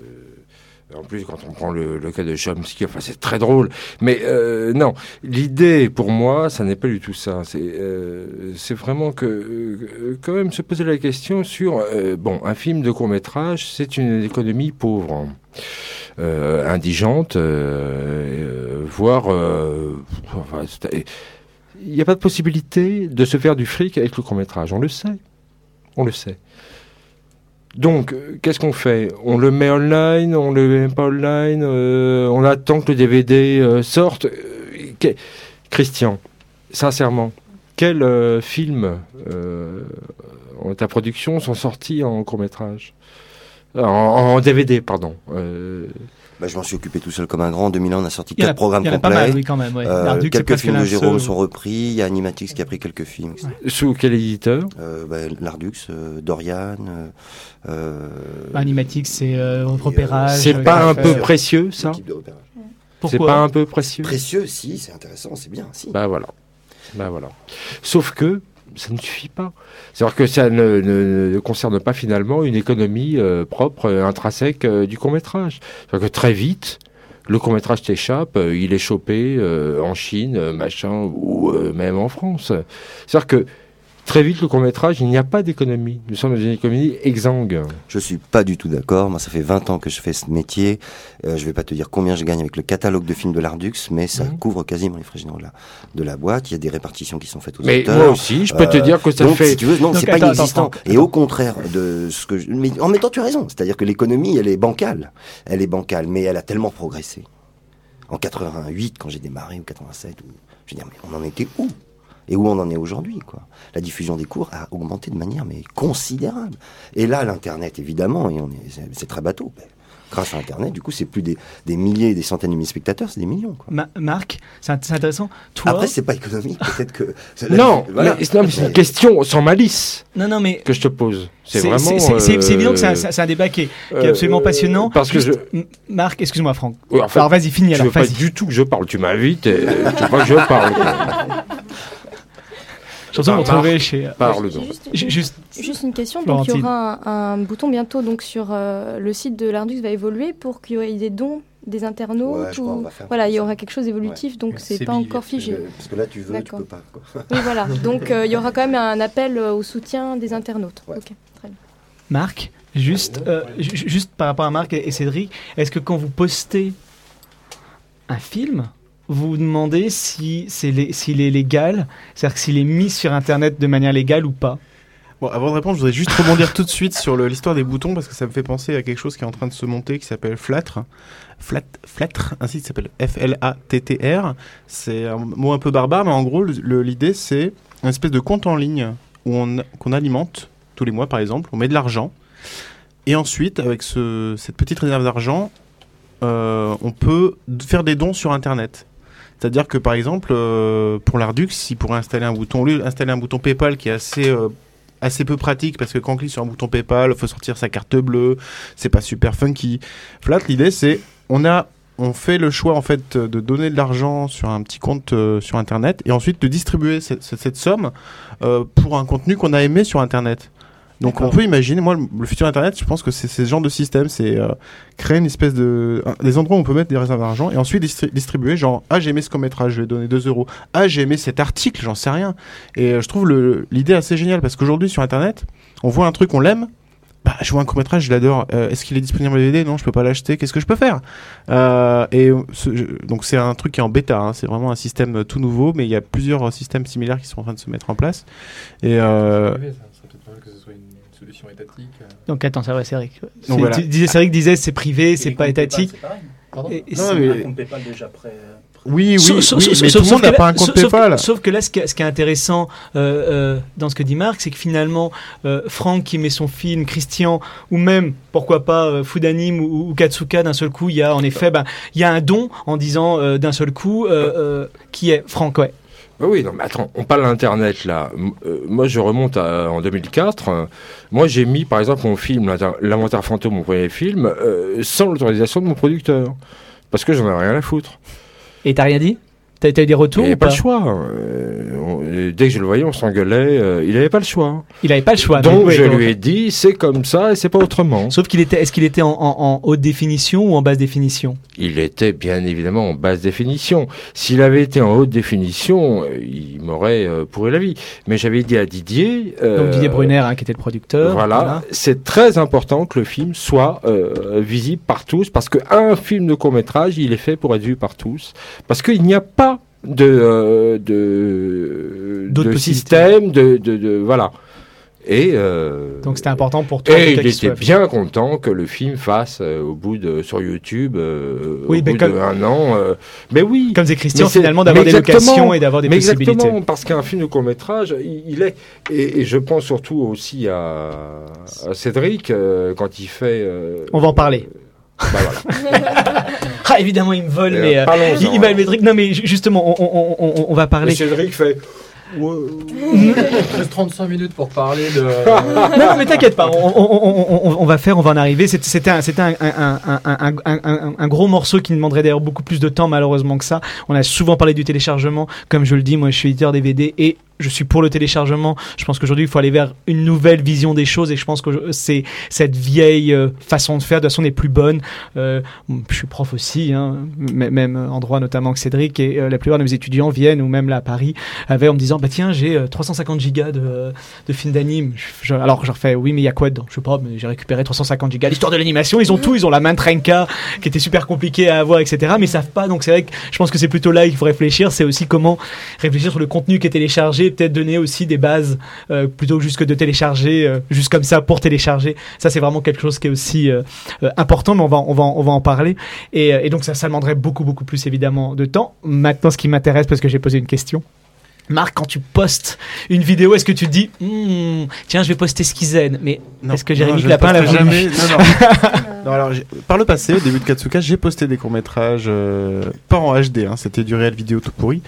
En plus, quand on prend le, le cas de Chomsky, enfin, c'est très drôle. Mais euh, non, l'idée, pour moi, ça n'est pas du tout ça. C'est euh, c'est vraiment que, euh, quand même, se poser la question sur, euh, bon, un film de court-métrage, c'est une économie pauvre, euh, indigente, euh, euh, voire... Euh, enfin, c'est- il n'y a pas de possibilité de se faire du fric avec le court-métrage. On le sait. On le sait. Donc, euh, qu'est-ce qu'on fait? On le met online, on le met pas online, euh, on attend que le D V D euh, sorte. Euh, que- Christian, sincèrement, quels euh, films euh, en ta production sont sortis en court-métrage? en, en D V D, pardon. Euh, bah, je m'en suis occupé tout seul comme un grand. En deux mille un, on a sorti Il y en a, quatre programmes il y en a pas complets. mal, oui, quand même. Ouais. Euh, L'Arduc, c'est quelques presque films de l'un Jérôme ceux- sont repris. Il y a Animatix qui a pris quelques films. sous quel éditeur? Euh, bah, L'Ardux, euh, Dorian. Euh, euh, Animatix, c'est euh, repérage. C'est euh, pas un euh, peu précieux, ça? l'équipe de repérage. C'est Pourquoi pas un peu précieux? Précieux, si, c'est intéressant, c'est bien, si. Bah voilà. Bah voilà. Sauf que ça ne suffit pas. C'est-à-dire que ça ne, ne- ne concerne pas finalement une économie euh, propre, euh, intrinsèque euh, du court-métrage. C'est-à-dire que très vite, le court-métrage t'échappe, euh, il est chopé euh, en Chine, euh, machin, ou euh, même en France. C'est-à-dire que très vite, le court-métrage, il n'y a pas d'économie. Nous sommes dans une économie exsangue. Je suis pas du tout d'accord. Moi, ça fait vingt ans que je fais ce métier. Euh, je vais pas te dire combien je gagne avec le catalogue de films de l'Ardux, mais ça Mhm. couvre quasiment les frais généraux de la, de la boîte. Il y a des répartitions qui sont faites aux Mais auteurs. moi aussi, je peux te Euh, dire que ça donc, fait... si tu veux, non, Donc, c'est pas attends, inexistant. attends, Et au contraire de ce que je... Mais en même temps, tu as raison. C'est-à-dire que l'économie, elle est bancale. Elle est bancale, mais elle a tellement progressé. En quatre-vingt-huit, quand j'ai démarré, ou quatre-vingt-sept, ou... je veux dire, mais on en était où? Et où on en est aujourd'hui, quoi. La diffusion des cours a augmenté de manière mais considérable. Et là, l'internet, évidemment, et on est, c'est, c'est très bateau. Mais grâce à Internet, du coup, c'est plus des, des milliers, des centaines de milliers de spectateurs, c'est des millions, quoi. Ma- Marc, c'est int- c'est intéressant. Toi, Après, c'est pas économique, peut-être que. Non, Voilà. mais, non, mais c'est une question sans malice non, non, mais que je te pose. C'est c'est vraiment... c'est- c'est- c'est- c'est évident que c'est un, euh, c'est un débat qui est, qui est euh, absolument passionnant. parce que Juste, je- M- Marc, excuse-moi, Franck. Ouais, en fait, alors, vas-y, finis Je alors. veux pas Vas-y. du tout que je parle. Tu m'invites et tu veux pas que je parle. quoi. Chanson qu'on trouvait chez. Parle J'ai donc. juste, Ju- Juste. juste une question. Donc, il y Florentine. aura un, un bouton bientôt donc, sur euh, le site de l'Ardux va évoluer pour qu'il y ait des dons des internautes. Ouais, je crois ou... qu'on va faire Voilà, il y ça. aura quelque chose d'évolutif, donc c'est C'est pas billet, encore figé. Euh, Parce que là, tu veux, tu D'accord. peux pas. Quoi. Oui, voilà. Donc, euh, il y aura quand même un appel euh, au soutien des internautes. Ouais. Ok, très bien. Marc, juste, euh, ju- juste par rapport à Marc et et Cédric, est-ce que quand vous postez un film, vous vous demandez si c'est lé- s'il est légal, c'est-à-dire s'il est mis sur Internet de manière légale ou pas? Bon, avant de répondre, je voudrais juste rebondir tout de suite sur le- l'histoire des boutons parce que ça me fait penser à quelque chose qui est en train de se monter qui s'appelle Flatr. Flat, Flatr, un site qui s'appelle F L A T T R. C'est un mot un peu barbare, mais en gros, le- le- l'idée c'est une espèce de compte en ligne où on, qu'on alimente tous les mois, par exemple. On met de l'argent et ensuite, avec ce, cette petite réserve d'argent, euh, on peut d- faire des dons sur Internet. C'est-à-dire que par exemple, euh, pour l'Ardux, il pourrait installer un bouton, au lieu d'installer un bouton PayPal qui est assez euh, assez peu pratique parce que quand on clique sur un bouton PayPal, il faut sortir sa carte bleue, c'est pas super funky. Flat, l'idée c'est on a on fait le choix en fait de donner de l'argent sur un petit compte euh, sur Internet et ensuite de distribuer cette, cette, cette somme euh, pour un contenu qu'on a aimé sur Internet. Donc D'accord. on peut imaginer, moi le, le futur Internet, je pense que c'est c'est ce genre de système, c'est euh, créer une espèce de un- des endroits où on peut mettre des réserves d'argent et ensuite distri- distribuer genre ah j'ai aimé ce court-métrage, je vais donner deux euros, ah j'ai aimé cet article, j'en sais rien. Et euh, je trouve le- l'idée assez géniale parce qu'aujourd'hui sur Internet, on voit un truc, on l'aime. Bah, je vois un court-métrage, je l'adore. Euh, est-ce qu'il est disponible en D V D? Non, je peux pas l'acheter. Qu'est-ce que je peux faire? euh, Et ce- je- donc c'est un truc qui est en bêta. Hein. C'est vraiment un système euh, tout nouveau, mais il y a plusieurs euh, systèmes similaires qui sont en train de se mettre en place. Et euh, Ça serait peut-être pas mal que ce soit une solution étatique. euh. Donc attends, c'est vrai, Cédric. C'est- Donc, voilà. tu disais, Cédric disait c'est privé, c'est Et pas les comptes étatique. PayPal, c'est pareil. Pardon Et- et Non, c'est- mais- Un compte PayPal déjà prêt. euh, oui, oui, Sauf- oui, sauf- mais sauf- tout le sauf monde que n'a là- pas un compte sauf- sauf que- PayPal. Sauf que là, ce qui est, ce qui est intéressant euh, euh, dans ce que dit Marc, c'est que finalement, euh, Franck qui met son film, Christian, ou même, pourquoi pas, euh, Foodanim ou, ou Katsuka, d'un seul coup, il y a en effet, ben, il y a un don en disant euh, d'un seul coup, euh, euh, qui est Franck, ouais. Ah oui, non, mais attends, on parle d'Internet là. M- euh, moi, je remonte à, en deux mille quatre. euh, moi, j'ai mis, par exemple, mon film, L'Inter- L'Inventaire Fantôme, mon premier film, euh, sans l'autorisation de mon producteur. Parce que j'en avais rien à foutre. Et t'as rien dit? T'as t'as eu des retours Il ou n'avait pas pas? le choix. euh, on- euh, dès que je le voyais, on s'engueulait. euh, il n'avait pas le choix. Il avait pas le choix. Donc, oui, je donc- lui ai dit, c'est comme ça et c'est pas autrement. Sauf qu'il était, est-ce qu'il était en, en- en haute définition ou en basse définition? Il était bien évidemment en basse définition. S'il avait été en haute définition, euh, il m'aurait euh, pourri la vie. Mais j'avais dit à Didier... euh, Donc Didier Brunner, hein, qui était le producteur. Voilà, c'est très important que le film soit euh, visible par tous, parce qu'un film de court-métrage, il est fait pour être vu par tous, parce qu'il n'y a pas de, euh, de, D'autres de possibilités. système, de, de, de- voilà. Et, euh, Donc c'était important pour toi. en et tout cas, il qu'il soit était bien content que le film fasse euh, au bout de sur YouTube euh, Oui, au mais bout comme- d'un an. euh, mais oui, Comme c'est Christian, Mais c'est- finalement, d'avoir mais des exactement, locations et d'avoir des mais possibilités. exactement, parce qu'un film de court-métrage, il, il est... Et, et je pense surtout aussi à, à Cédric, euh, quand il fait... euh, On va en parler. euh, bah voilà. Ah, évidemment, il me vole, Euh, mais euh, parlons-en, il, il va alors. le truc. Non, mais ju- justement, on, on- on- on va Et parler. Cédric fait... Ouais. Il reste trente-cinq minutes pour parler de. Non, mais t'inquiète pas, on, on- on- on- on va faire, on va en arriver. C'était c'était un, c'était un, un, un, un, un, un- un gros morceau qui demanderait d'ailleurs beaucoup plus de temps, malheureusement, que ça. On a souvent parlé du téléchargement. Comme je le dis, moi, je suis éditeur D V D et je suis pour le téléchargement. Je pense qu'aujourd'hui, il faut aller vers une nouvelle vision des choses et je pense que c'est cette vieille euh, façon de faire, de toute façon, n'est plus bonne. Euh, je suis prof aussi, hein, m- même en droit notamment que Cédric, et euh, la plupart de mes étudiants viennent, ou même là à Paris, avaient en me disant, bah tiens, j'ai euh, trois cent cinquante gigas de, de films d'anime. Je- alors je leur fais, oui, mais il y a quoi dedans? Je sais pas, mais j'ai récupéré trois cent cinquante gigas. L'histoire de l'animation, ils ont tout, ils ont la main Trenka qui était super compliquée à avoir, et cetera. Mais ils savent pas, donc c'est vrai que je pense que c'est plutôt là qu'il faut réfléchir. C'est aussi comment réfléchir sur le contenu qui est téléchargé, peut-être donner aussi des bases euh, plutôt que juste que de télécharger euh, juste comme ça pour télécharger. Ça c'est vraiment quelque chose qui est aussi euh, euh, important, mais on va on va on va en parler. Et, euh, et donc ça ça demanderait beaucoup beaucoup plus évidemment de temps. Maintenant, ce qui m'intéresse, parce que j'ai posé une question. Marc, quand tu postes une vidéo, est-ce que tu te dis Hm, tiens, je vais poster Skizen, mais Non, est-ce que non, Jérémy je Clapin ne l'a posterai voulu? jamais. Non, non. Non, alors, j'ai- par le passé, au début de Katsuka, j'ai posté des courts-métrages, euh, pas en H D, hein, c'était du réel vidéo tout pourri,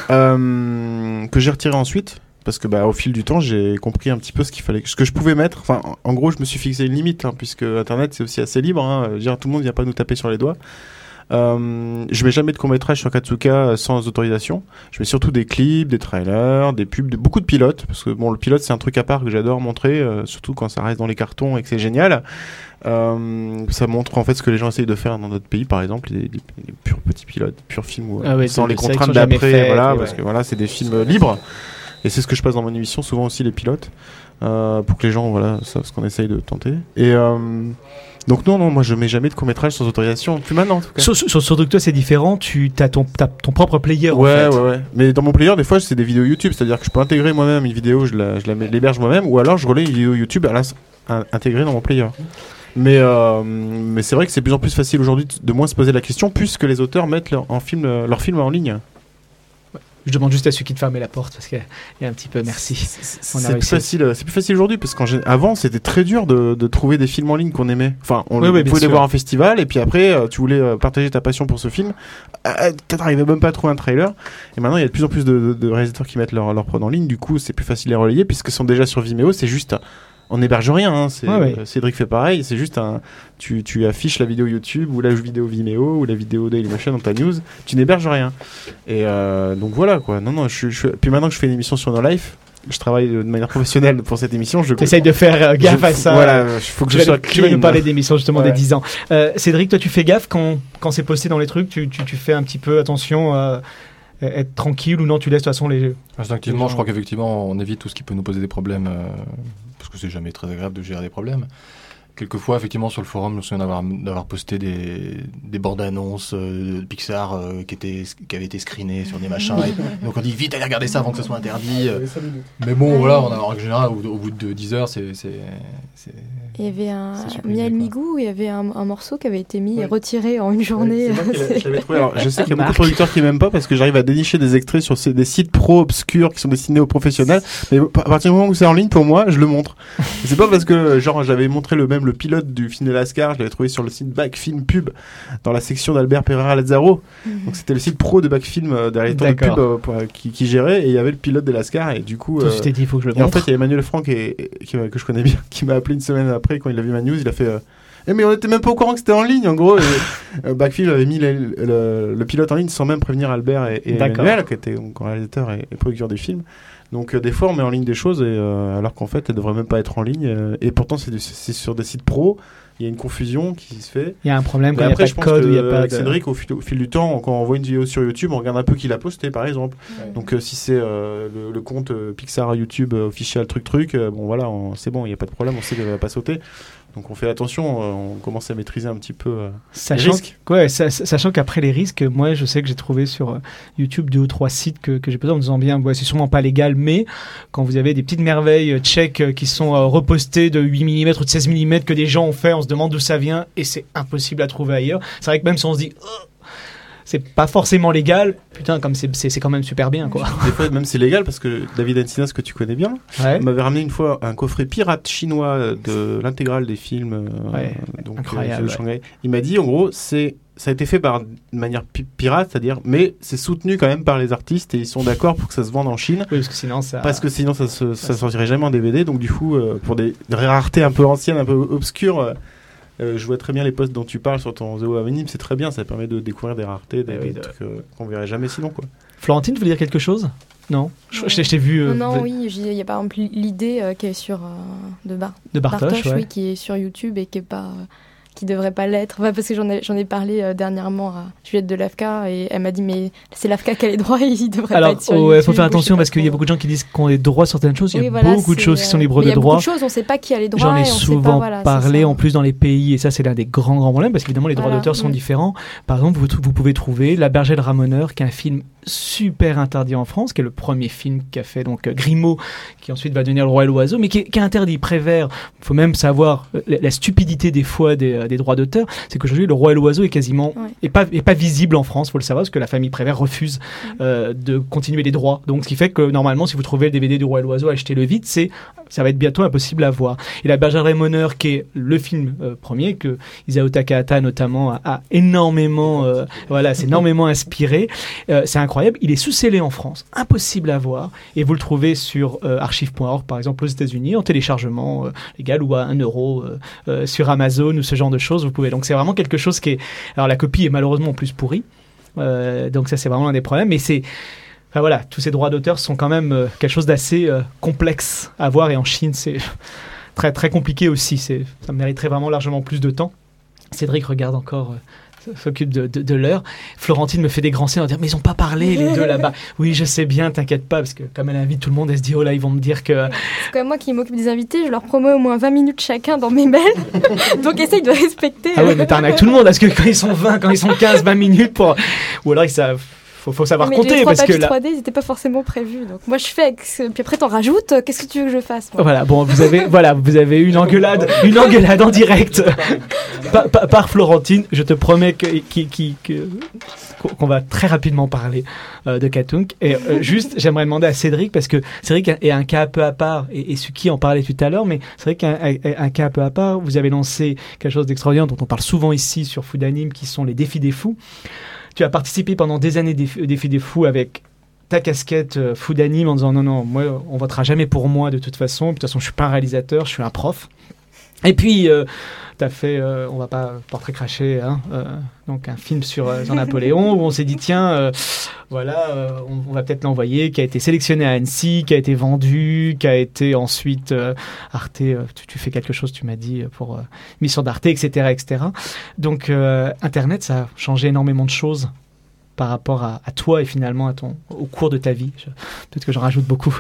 euh, que j'ai retiré ensuite. Parce que bah, au fil du temps, j'ai compris un petit peu ce qu'il fallait, ce que je pouvais mettre. Enfin, en, en gros, je me suis fixé une limite, hein, puisque Internet c'est aussi assez libre. Hein, je veux dire, tout le monde vient pas nous taper sur les doigts. Euh, je mets jamais de court-métrage sur Katsuka sans autorisation. Je mets surtout des clips, des trailers, des pubs, des, beaucoup de pilotes, parce que bon, le pilote c'est un truc à part que j'adore montrer, euh, surtout quand ça reste dans les cartons et que c'est génial. Euh, ça montre en fait ce que les gens essayent de faire dans d'autres pays, par exemple, les, les, les purs petits pilotes, purs films où, ah ouais, sans les contraintes d'après, voilà, parce que voilà, c'est des films libres. Et c'est ce que je passe dans mon émission, souvent aussi les pilotes, euh, pour que les gens voilà savent ce qu'on essaye de tenter. Et euh, donc non, non, moi je mets jamais de court-métrage sans autorisation, plus maintenant en tout cas. Sur, sur, surtout que toi c'est différent, tu as ton, t'as ton propre player ouais, en fait. Ouais, ouais, mais dans mon player, des fois c'est des vidéos YouTube, c'est-à-dire que je peux intégrer moi-même une vidéo, je la, je la mets, l'héberge moi-même, ou alors je relais une vidéo YouTube à la, à, intégrée dans mon player. Mais, euh, mais c'est vrai que c'est de plus en plus facile aujourd'hui de moins se poser la question, puisque les auteurs mettent leur, en film, leur film en ligne. Je demande juste à ceux qui te fermaient la porte parce qu'il y a un petit peu merci. C'est plus facile, c'est plus facile aujourd'hui parce qu'avant c'était très dur de, de trouver des films en ligne qu'on aimait. Enfin, on, oui, oui, on pouvait sûr. les voir en festival et puis après euh, tu voulais euh, partager ta passion pour ce film. Euh, T'arrivais même pas à trouver un trailer. Et maintenant il y a de plus en plus de, de, de réalisateurs qui mettent leur, leur prod en ligne. Du coup c'est plus facile à relayer puisqu'ils sont déjà sur Vimeo. C'est juste on n'héberge rien, hein. C'est, ouais, ouais. euh, Cédric fait pareil, c'est juste un, tu, tu affiches la vidéo YouTube ou la vidéo Vimeo ou la vidéo Dailymotion dans ta news, tu n'héberges rien. Et euh, donc voilà quoi. Non non, je, je, puis maintenant que je fais une émission sur No Life, je travaille de manière professionnelle pour cette émission. Je essaye de faire euh, gaffe je, à ça. Voilà, il faut que je, je sois clean. Tu vas nous parler d'émissions justement ouais. des dix ans. Euh, Cédric, toi tu fais gaffe quand, quand c'est posté dans les trucs, tu, tu, tu fais un petit peu attention à être tranquille ou non, tu laisses de toute façon les... Instinctivement, je crois qu'effectivement on évite tout ce qui peut nous poser des problèmes. Euh... parce que c'est jamais très agréable de gérer des problèmes. Quelquefois, effectivement, sur le forum, je me souviens d'avoir, d'avoir posté des, des bandes annonces euh, de Pixar euh, qui, étaient, qui avaient été screenées sur des machins. Et, donc on dit vite, allez regarder ça avant que ça soit interdit. Euh. Mais bon, voilà, on a, en règle générale, au, au bout de dix heures, c'est... c'est, c'est il y avait un Miel Migou, il y avait un, un morceau qui avait été mis et ouais. retiré en une journée. Ouais, c'est je l'avais trouvé. Alors, je sais qu'il y a beaucoup de producteurs qui m'aiment pas parce que j'arrive à dénicher des extraits sur ces, des sites pro obscurs qui sont destinés aux professionnels. Mais à partir du moment où c'est en ligne, pour moi, je le montre. C'est pas parce que genre j'avais montré le même le pilote du film de Lascar, je l'avais trouvé sur le site Backfilm Pub dans la section d'Albert Pereira Lazzaro. Mm-hmm. Donc c'était le site pro de Backfilm euh, derrière les temps de pub euh, pour, euh, qui, qui gérait et il y avait le pilote de Lascar et du coup. Euh, tu t'es dit, il faut que je le et montre. En fait, il y a Emmanuel Franck et, et, qui, que je connais bien qui m'a appelé une semaine après quand il a vu ma news, il a fait. Euh, Eh mais on était même pas au courant que c'était en ligne en gros. Et, euh, Backfilm avait mis le, le, le pilote en ligne sans même prévenir Albert et, et Emmanuel qui était donc réalisateur et, et producteur du film. Donc euh, des fois on met en ligne des choses et, euh, alors qu'en fait elles devraient même pas être en ligne euh, et pourtant c'est, du, c'est sur des sites pro. Il y a une confusion qui se fait. Il y a un problème quand il n'y a pas de code ou il y a pas de... Cédric au fil, au fil du temps quand on voit une vidéo sur YouTube on regarde un peu qui l'a posté par exemple. Ouais. Donc euh, si c'est euh, le, le compte euh, Pixar YouTube euh, official truc truc euh, bon voilà on, c'est bon il n'y a pas de problème on sait qu'elle va pas sauter. Donc on fait attention, on commence à maîtriser un petit peu euh, sachant les risques. Que, ouais, sachant qu'après les risques, moi je sais que j'ai trouvé sur euh, YouTube deux ou trois sites que, que j'ai posé en me disant bien, ouais, c'est sûrement pas légal, mais quand vous avez des petites merveilles euh, tchèques euh, qui sont euh, repostées de huit millimètres ou de seize millimètres que des gens ont fait, on se demande d'où ça vient et c'est impossible à trouver ailleurs. C'est vrai que même si on se dit... Oh, c'est pas forcément légal, putain, comme c'est, c'est, c'est quand même super bien, quoi. Des fois, même c'est légal parce que David Encinas, que tu connais bien, ouais. m'avait ramené une fois un coffret pirate chinois de l'intégrale des films. Ouais, euh, donc, incroyable. Euh, ouais. Shanghai. Il m'a dit, en gros, c'est, ça a été fait par, de manière pi- pirate, c'est-à-dire, mais c'est soutenu quand même par les artistes et ils sont d'accord pour que ça se vende en Chine. Oui, parce que sinon ça. Parce que sinon ça, se, ça sortirait jamais en D V D, donc du coup, euh, pour des, des raretés un peu anciennes, un peu obscures. Euh, Euh, je vois très bien les posts dont tu parles sur ton Zéo Anonyme, c'est très bien, ça permet de découvrir des raretés, des, oui, des de... trucs euh, qu'on verrait jamais sinon, quoi. Florentine, tu veux dire quelque chose ? Non, je, je, je t'ai vu. Euh, non, non, oui, il y a par exemple l'idée euh, qui est sur euh, de, Bar- de Bartosz, Bartosz ouais. oui, qui est sur YouTube et qui est pas. Euh, qui devrait pas l'être, enfin, parce que j'en ai, j'en ai parlé euh, dernièrement à Juliette de l'Afka et elle m'a dit mais c'est l'Afka qui a les droits et il devrait Alors, pas être sur oh, YouTube. Alors, il faut faire attention parce qu'il y a beaucoup de gens qui disent qu'on a des droits sur certaines choses, il y a oui, voilà, beaucoup de choses qui sont libres de droits. Il y a beaucoup de choses, on sait pas qui a les droits. J'en ai et souvent on sait pas, voilà, parlé en plus dans les pays et ça c'est l'un des grands grands problèmes parce qu'évidemment les droits voilà, d'auteur sont mmh. différents. Par exemple, vous, vous pouvez trouver La Bergère Ramoneur qui est un film super interdit en France, qui est le premier film qu'a fait donc Grimaud, qui ensuite va devenir Le Roi et l'Oiseau, mais qui est, qui est interdit. Prévert, il faut même savoir la, la stupidité des fois des, des droits d'auteur, c'est qu'aujourd'hui Le Roi et l'Oiseau est quasiment ouais. est pas est pas visible en France, faut le savoir, parce que la famille Prévert refuse euh, de continuer les droits. Donc ce qui fait que normalement, si vous trouvez le D V D du Roi et l'Oiseau, achetez-le vite. C'est ça va être bientôt impossible à voir. Et La Bergère Ramoneur, qui est le film euh, premier que Isao Takahata notamment a, a énormément, euh, voilà, c'est énormément inspiré. Euh, c'est incroyable. Il est sous-scellé en France, impossible à voir, et vous le trouvez sur euh, archive point org par exemple aux États-Unis en téléchargement euh, légal ou à un euro euh, euh, sur Amazon ou ce genre de choses. Vous pouvez. Donc c'est vraiment quelque chose qui est. Alors la copie est malheureusement plus pourrie, euh, donc ça c'est vraiment un des problèmes. Mais c'est Enfin, voilà, tous ces droits d'auteur sont quand même euh, quelque chose d'assez euh, complexe à voir, et en Chine c'est très très compliqué aussi. C'est, ça mériterait vraiment largement plus de temps. Cédric regarde encore, euh, s'occupe de, de, de l'heure. Florentine me fait des grands signes en disant mais ils ont pas parlé les deux là-bas. Oui, je sais bien, t'inquiète pas, parce que comme elle invite tout le monde, elle se dit oh là ils vont me dire que. C'est quand même moi qui m'occupe des invités, je leur promets au moins vingt minutes chacun dans mes mails. Donc essaye de respecter. Ah ouais, mais t'arnaques tout le monde, parce que quand ils sont vingt, quand ils sont quinze, vingt minutes pour. Ou alors ils savent. Faut, faut savoir mais compter les parce que là. là. trois D, ils n'étaient pas forcément prévus. Donc moi je fais avec ce... puis après t'en rajoutes. Qu'est-ce que tu veux que je fasse moi? Voilà, bon, vous avez, voilà, vous avez eu une engueulade, une engueulade en direct par, par, par Florentine. Je te promets que, qui, qui, que, qu'on va très rapidement parler euh, de Katunk. Et euh, juste, j'aimerais demander à Cédric, parce que Cédric est un cas un peu à part, et, et Suki en parlait tout à l'heure, mais c'est vrai qu'un un, un cas un peu à part. Vous avez lancé quelque chose d'extraordinaire dont on parle souvent ici sur Food Anime, qui sont les défis des fous. Tu as participé pendant des années au Défi des Fous avec ta casquette euh, Food Anime en disant non, non, moi, on votera jamais pour moi de toute façon. De toute façon, je suis pas un réalisateur, je suis un prof. Et puis, euh, tu as fait, euh, on va pas portrait craché, hein, euh, donc un film sur, euh, sur Napoléon où on s'est dit tiens, euh, voilà, euh, on, on va peut-être l'envoyer, qui a été sélectionné à Annecy, qui a été vendu, qui a été ensuite euh, Arte, euh, tu, tu fais quelque chose, tu m'as dit, pour euh, mission d'Arte, et cetera, et cetera. Donc, euh, Internet, ça a changé énormément de choses par rapport à, à toi et finalement à ton, au cours de ta vie. Je, peut-être que j'en rajoute beaucoup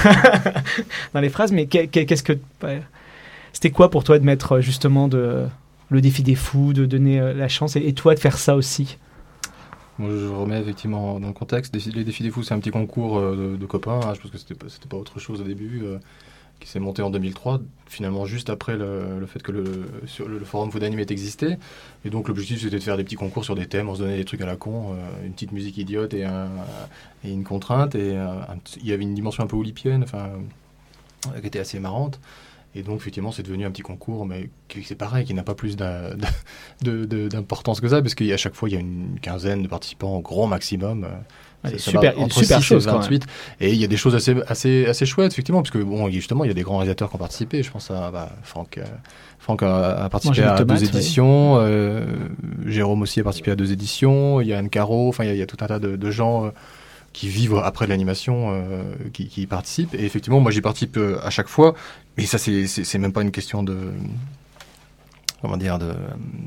dans les phrases, mais qu'est, qu'est-ce que... Ouais, c'était quoi pour toi de mettre justement de, le défi des fous, de donner euh, la chance, et, et toi de faire ça aussi? Moi, je remets effectivement dans le contexte. Les défis des fous, c'est un petit concours euh, de, de copains. Hein. Je pense que c'était pas, c'était pas autre chose au début, euh, qui s'est monté en deux mille trois, finalement juste après le, le fait que le, sur le, le forum Food Anime ait existé. Et donc l'objectif, c'était de faire des petits concours sur des thèmes, on se donnait des trucs à la con, euh, une petite musique idiote et, un, et une contrainte. Et un, un, il y avait une dimension un peu oulipienne, enfin, euh, qui était assez marrante. Et donc, effectivement, c'est devenu un petit concours, mais qui, c'est pareil, qui n'a pas plus d'a, de, de, d'importance que ça, parce qu'à chaque fois, il y a une quinzaine de participants au grand maximum. Ouais, ça super, entre super six chose, et vingt-huit. Et il y a des choses assez, assez, assez chouettes, effectivement, parce que, bon, justement, il y a des grands réalisateurs qui ont participé. Je pense à bah, Franck. Euh, Franck a, a participé Moi, à tomate, deux éditions. Ouais. Euh, Jérôme aussi a participé à deux éditions. Il y a Anne Caro. Enfin, il y a, il y a tout un tas de, de gens. Euh, qui vivent après l'animation, euh, qui, qui y participent. Et effectivement, moi, j'y participe euh, à chaque fois. Mais ça, c'est, c'est, c'est même pas une question de... Comment dire de,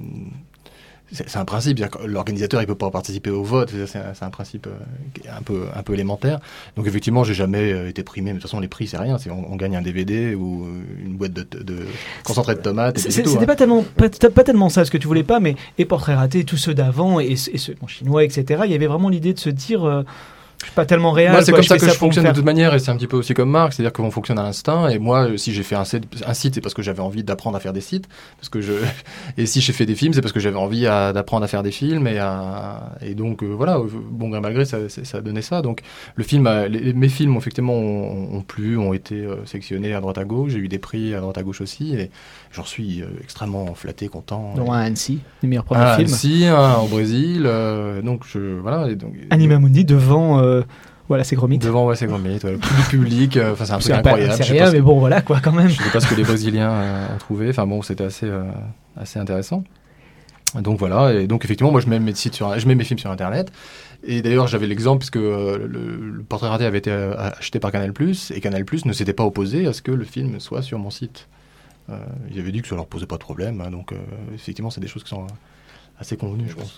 c'est, c'est un principe. L'organisateur, il peut pas participer au vote. C'est un, c'est un principe euh, un, peu, un peu élémentaire. Donc, effectivement, j'ai jamais euh, été primé. Mais de toute façon, les prix, c'est rien. C'est, on, on gagne un D V D ou une boîte de, de concentré de tomates. Et c'est, c'est c'était tout, pas, hein. tellement, pas, pas tellement ça ce que tu voulais pas, mais et Portrait raté, tous ceux d'avant, et, et ceux bon, chinois, et cetera. Il y avait vraiment l'idée de se dire... Euh, je suis pas tellement réel. Moi, c'est quoi, comme ça que ça je fonctionne faire... de toute manière, et c'est un petit peu aussi comme Marc, c'est-à-dire qu'on fonctionne à l'instinct. Et moi, si j'ai fait un site, un site, c'est parce que j'avais envie d'apprendre à faire des sites, parce que je. Et si j'ai fait des films, c'est parce que j'avais envie à, d'apprendre à faire des films, et à... et donc euh, voilà, bon gré mal gré, ça, ça a donné ça. Donc le film, a... les, mes films, effectivement, ont, ont plu, ont été euh, sélectionnés à droite à gauche. J'ai eu des prix à droite à gauche aussi, et j'en suis euh, extrêmement flatté, content. Dont et... un à Annecy, le meilleur premier un film. À Annecy, un au Brésil, euh, donc je voilà. Et donc, Animamundi devant. Euh... Voilà, c'est Gromit. Devant, ouais, c'est Gromit. Ouais, le public, public euh, c'est un c'est truc incroyable. C'est rien, mais bon, voilà, quoi, quand même. Je sais pas ce que les Brésiliens euh, ont trouvé. Enfin bon, c'était assez, euh, assez intéressant. Donc voilà. Et donc effectivement, moi, je mets mes sites sur, je mets mes films sur Internet. Et d'ailleurs, j'avais l'exemple puisque euh, le, le Portrait raté avait été euh, acheté par Canal+, et Canal+ ne s'était pas opposé à ce que le film soit sur mon site. Euh, ils avaient dit que ça leur posait pas de problème. Hein, donc euh, effectivement, c'est des choses qui sont assez convenues, je pense.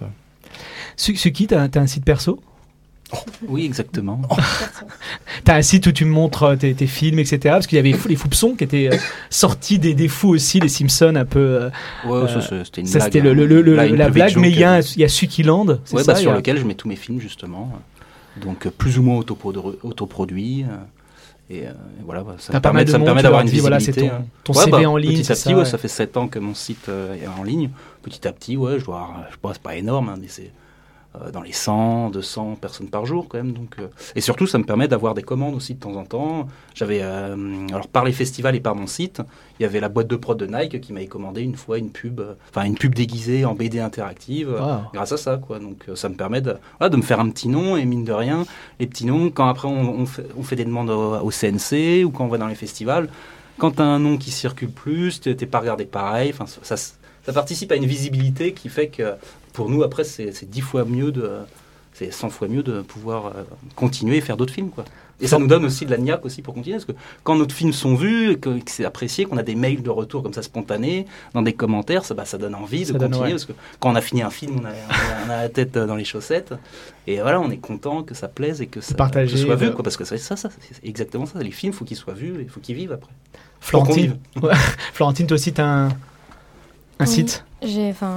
Suki, t'as, t'as un site perso? Oh. Oui, exactement. Oh. T'as un site où tu me montres tes, tes films, et cetera. Parce qu'il y avait les Foupsons qui étaient euh, sortis des, des fous aussi, les Simpsons un peu. Euh, ouais, ça, c'était une ça, blague. C'était le, le, le, Là, la blague, mais il y a, y a Sukiland. C'est ouais, ça, bah, sur a... lequel je mets tous mes films, justement. Donc, plus ou moins autoprodu- autoproduits. Et, euh, et voilà, ça, me permet, ça me permet d'avoir une visibilité. Voilà, c'est ton, ton ouais, C V bah, en ligne. Petit à petit, ça, ouais, ouais. ça fait sept ans que mon site euh, est en ligne. Petit à petit, ouais, je dois. Je pense, c'est pas énorme, hein, mais c'est. euh, dans les cent, deux cents personnes par jour quand même. Donc, euh, et surtout, ça me permet d'avoir des commandes aussi de temps en temps. J'avais, euh, alors par les festivals et par mon site, il y avait la boîte de prod de Nike qui m'avait commandé une fois une pub, euh, enfin une pub déguisée en B D interactive, euh, Wow. grâce à ça, quoi. Donc euh, ça me permet de, voilà, de me faire un petit nom, et mine de rien, les petits noms, quand après on, on, fait, on fait des demandes au, au C N C ou quand on va dans les festivals, quand tu as un nom qui circule plus, tu n'es pas regardé pareil, enfin ça, ça, ça participe à une visibilité qui fait que pour nous après c'est, c'est dix fois mieux de, c'est cent fois mieux de pouvoir euh, continuer et faire d'autres films, quoi. Et ça nous donne aussi de la niaque aussi pour continuer, parce que quand nos films sont vus, que, que c'est apprécié, qu'on a des mails de retour comme ça spontanés, dans des commentaires, ça, bah, ça donne envie Ça de donne, continuer, ouais. parce que quand on a fini un film, on a, on a la tête dans les chaussettes, et voilà, on est content que ça plaise et que ça, Partager, que ça soit vu, euh, quoi, parce que c'est ça, ça, c'est exactement ça, les films, il faut qu'ils soient vus, il faut qu'ils vivent après. Florentine, ouais. Florentine, toi aussi, tu as un, un Oui. site. J'ai enfin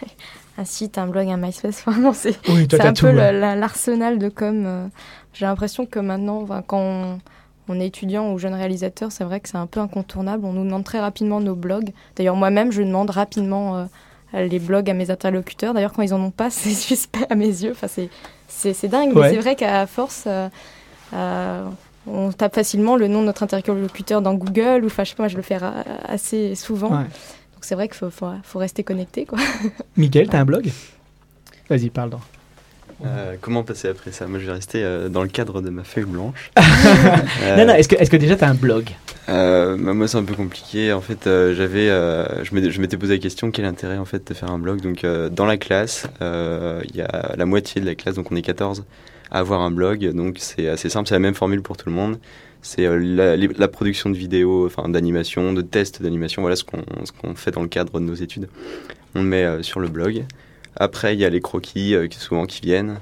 un site, un blog, un MySpace. Vraiment, c'est Oui, toi, c'est t'as un tout. peu ouais. le- la- l'arsenal de com. euh, J'ai l'impression que maintenant, enfin, quand on, on est étudiant ou jeune réalisateur, c'est vrai que c'est un peu incontournable. On nous demande très rapidement nos blogs. D'ailleurs, moi-même, je demande rapidement euh, les blogs à mes interlocuteurs. D'ailleurs, quand ils en ont pas, c'est suspect à mes yeux. Enfin, c'est c'est c'est dingue. Ouais. Mais c'est vrai qu'à force. euh, euh, on tape facilement le nom de notre interlocuteur dans Google, ou enfin, je sais pas, moi, je le fais ra- assez souvent. Ouais. Donc c'est vrai qu'il faut, faut, faut rester connecté, quoi. Mickaël, tu as un blog? Vas-y, parle. donc. Euh, comment passer après ça? Moi, je vais rester euh, dans le cadre de ma feuille blanche. Non, non, est-ce que, est-ce que déjà tu as un blog? Euh, bah, moi, c'est un peu compliqué. En fait, euh, j'avais, euh, je m'étais je m'étais posé la question, quel intérêt en fait de faire un blog? Donc, euh, dans la classe, euh, il y a la moitié de la classe, donc on est quatorze, à avoir un blog. Donc, c'est assez simple, c'est la même formule pour tout le monde. C'est euh, la, les- la production de vidéos, enfin d'animation, de tests d'animation. Voilà ce qu'on ce qu'on fait dans le cadre de nos études. On le met euh, sur le blog. Après, il y a les croquis euh, qui souvent qui viennent.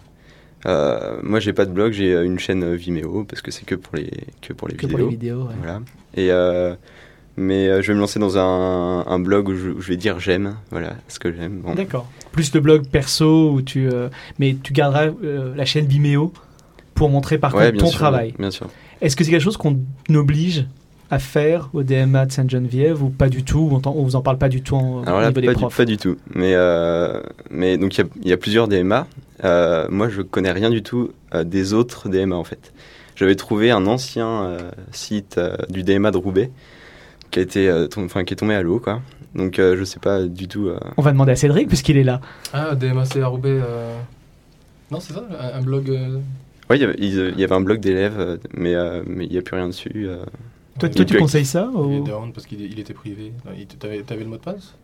Euh, moi, j'ai pas de blog, j'ai euh, une chaîne Vimeo parce que c'est que pour les que pour les Que vidéos. pour les vidéos, ouais. Voilà. Et euh, mais euh, je vais me lancer dans un, un blog où je, où je vais dire j'aime, voilà ce que j'aime. Bon. D'accord. Plus le blog perso, où tu, euh, mais tu garderas euh, la chaîne Vimeo pour montrer par Ouais, contre bien ton sûr, travail. Bien sûr. Est-ce que c'est quelque chose qu'on oblige à faire au D M A de Sainte-Geneviève ou pas du tout, ou on, t'en- on vous en parle pas du tout en, Alors au là, niveau des pas du, profs? pas du tout. Mais, euh, mais donc, il y a- il y, a plusieurs D M A. Euh, moi, je connais rien du tout euh, des autres D M A, en fait. J'avais trouvé un ancien euh, site euh, du D M A de Roubaix qui, a été, euh, tom- enfin, qui est tombé à l'eau, quoi. Donc, euh, je sais pas du tout... euh, On va demander à Cédric, puisqu'il est là. Ah, D M A C à Roubaix. euh, Non, c'est ça, un, un blog. euh, Ouais, il y avait- il y avait un blog d'élèves, euh, mais euh, mais il n'y a plus rien dessus. euh. Toi, ouais, toi il- tu conseilles ça Il ou... est down parce qu'il il était privé. Non, il- T'avais t'avais le mot de passe?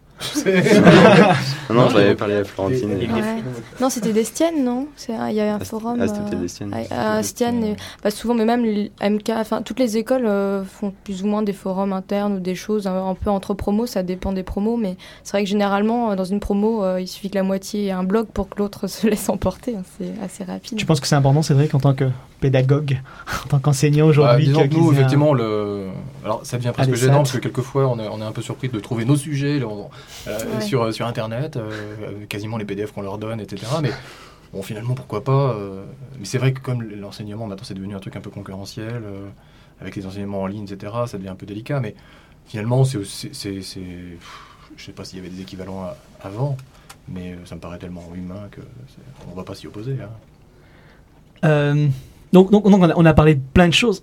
Non, non, Non, j'avais mais- parlé à Florentine. Et- et- et- Ouais. Non, c'était d'Estienne, non? C'est un- Il y avait un Ah, forum. ah, c'était euh, peut-être d'Estienne. à- à Estienne, et- bah, souvent, mais même les M K, enfin toutes les écoles euh, font plus ou moins des forums internes ou des choses un, un peu entre promos, ça dépend des promos, mais c'est vrai que généralement, euh, dans une promo, euh, il suffit que la moitié ait un blog pour que l'autre se laisse emporter, hein, c'est assez rapide. Tu penses que c'est important, Cédric, en tant que pédagogue, en tant qu'enseignant Bah, aujourd'hui? disons que- que qu'ils nous, aient un- effectivement, le... Alors, ça devient presque des gênant sats. parce que quelquefois, on est, on est un peu surpris de trouver nos sujets là, on- euh, Ouais. sur, sur Internet, euh, quasiment les P D F qu'on leur donne, et cetera. Mais bon, finalement, pourquoi pas euh, Mais c'est vrai que comme l'enseignement, maintenant, c'est devenu un truc un peu concurrentiel, euh, avec les enseignements en ligne, et cetera, ça devient un peu délicat. Mais finalement, c'est... aussi- c'est, c'est... pff, je sais pas s'il y avait des équivalents à- avant, mais euh, ça me paraît tellement humain que c'est- on va pas s'y opposer. Hein. Euh, donc, donc, donc on, a, on a parlé de plein de choses.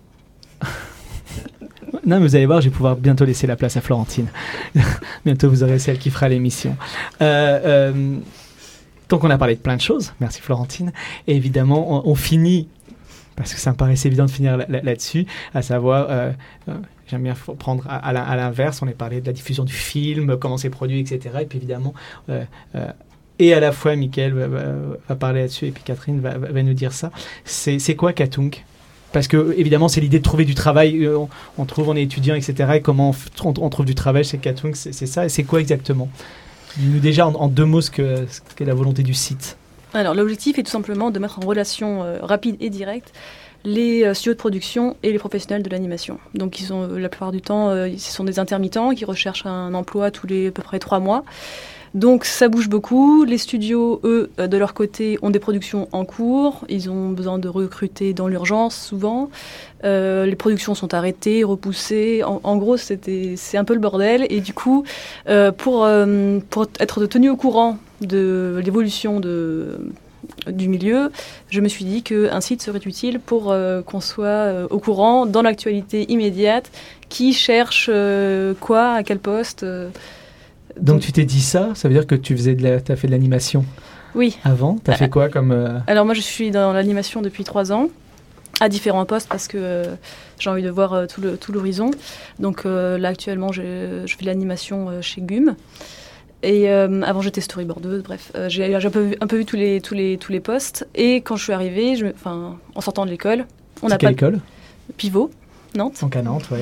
Non, mais vous allez voir, je vais pouvoir bientôt laisser la place à Florentine. Bientôt, vous aurez celle qui fera l'émission. Euh, euh, donc, on a parlé de plein de choses. Merci, Florentine. Et évidemment, on, on finit, parce que ça me paraissait évident de finir là- là- là-dessus, à savoir, euh, euh, j'aime bien f- prendre à, à l'in- à l'inverse, on a parlé de la diffusion du film, comment c'est produit, et cetera. Et puis, évidemment, euh, euh, et à la fois, Mickaël va, va- va parler là-dessus, et puis Catherine va, va- va nous dire ça. C'est, c'est quoi Katunk? Parce que, évidemment, c'est l'idée de trouver du travail. euh, On, on trouve, on est étudiant, et cetera. Et comment on, f- on- on trouve du travail chez Katunk, c'est, c'est ça. Et c'est quoi exactement? Dis-nous déjà en, en deux mots ce, que, ce qu'est la volonté du site. Alors, l'objectif est tout simplement de mettre en relation euh, rapide et directe les euh, studios de production et les professionnels de l'animation. Donc, ils sont, euh, la plupart du temps, euh, ce sont des intermittents qui recherchent un emploi tous les à peu près trois mois. Donc, ça bouge beaucoup. Les studios, eux, euh, de leur côté, ont des productions en cours. Ils ont besoin de recruter dans l'urgence, souvent. Euh, les productions sont arrêtées, repoussées. En, en gros, c'était, c'est un peu le bordel. Et du coup, euh, pour, euh, pour être tenu au courant de l'évolution de, du milieu, je me suis dit qu'un site serait utile pour euh, qu'on soit euh, au courant, dans l'actualité immédiate, qui cherche euh, quoi, à quel poste. Euh, donc, donc tu t'es dit ça, ça veut dire que tu faisais de la, t'as fait de l'animation oui. avant. T'as euh, fait quoi comme... Euh... Alors moi je suis dans l'animation depuis trois ans, à différents postes parce que euh, j'ai envie de voir euh, tout, le, tout l'horizon. Donc euh, là actuellement je, je fais de l'animation euh, chez G U M. Et euh, avant j'étais storyboardeuse, bref, euh, j'ai, j'ai un, peu vu, un peu vu tous les, tous les, tous les postes. Et quand je suis arrivée, je, en sortant de l'école, on n'a pas... Quelle école ? Pivot, Nantes. Donc à Nantes, oui.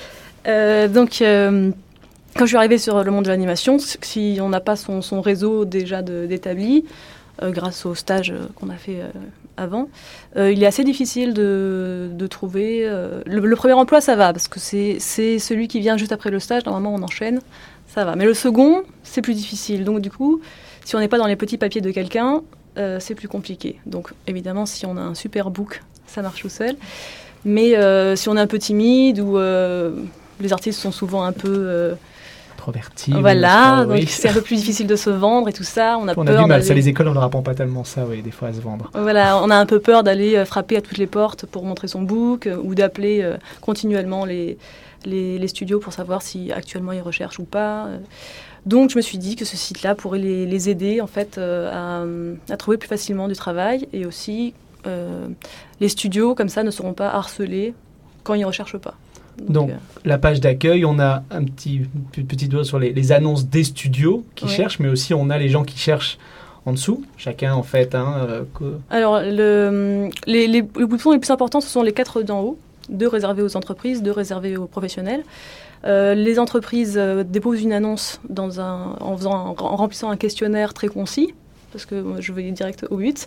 Euh, donc euh, quand je suis arrivée sur le monde de l'animation, si on n'a pas son, son réseau déjà de, d'établi, euh, grâce au stage qu'on a fait euh, avant, euh, il est assez difficile de, de trouver... Euh, le, le premier emploi, ça va, parce que c'est, c'est celui qui vient juste après le stage, normalement on enchaîne. Ça va. Mais le second, c'est plus difficile. Donc, du coup, si on n'est pas dans les petits papiers de quelqu'un, euh, c'est plus compliqué. Donc, évidemment, si on a un super book, ça marche tout seul. Mais euh, si on est un peu timide ou euh, les artistes sont souvent un peu... Euh, introvertis. Voilà, donc oui. c'est un peu plus difficile de se vendre et tout ça. On a, on peur a du mal. d'aller... Ça, les écoles, on leur apprend pas tellement ça, oui, des fois, à se vendre. Voilà, on a un peu peur d'aller frapper à toutes les portes pour montrer son book euh, ou d'appeler euh, continuellement les... Les, les studios pour savoir si actuellement ils recherchent ou pas. Donc je me suis dit que ce site-là pourrait les, les aider en fait euh, à, à trouver plus facilement du travail et aussi euh, les studios comme ça ne seront pas harcelés quand ils ne recherchent pas. Donc, Donc euh, la page d'accueil, on a un petit, petit doigt sur les, les annonces des studios qui oui. cherchent, mais aussi on a les gens qui cherchent en dessous, chacun en fait. Hein, euh, que... Alors le, les, les, les boutons les plus importants, ce sont les quatre d'en haut. Deux réservés aux entreprises, deux réservés aux professionnels. Euh, les entreprises euh, déposent une annonce dans un, en, faisant, en remplissant un questionnaire très concis, parce que moi, je vais direct au but.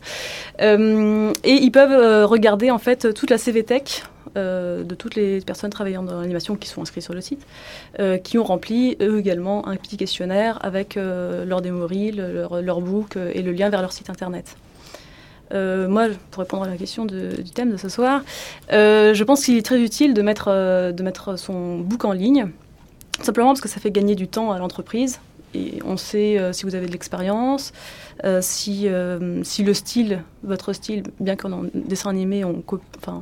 Euh, et ils peuvent euh, regarder en fait toute la C V Tech euh, de toutes les personnes travaillant dans l'animation qui sont inscrites sur le site, euh, qui ont rempli eux également un petit questionnaire avec euh, leur démo reel, leur, leur book euh, et le lien vers leur site internet. Euh, moi, pour répondre à la question de, du thème de ce soir, euh, je pense qu'il est très utile de mettre, euh, de mettre son book en ligne, simplement parce que ça fait gagner du temps à l'entreprise. Et on sait euh, si vous avez de l'expérience, euh, si, euh, si le style, votre style, bien qu'en dessin animé, on, co- enfin,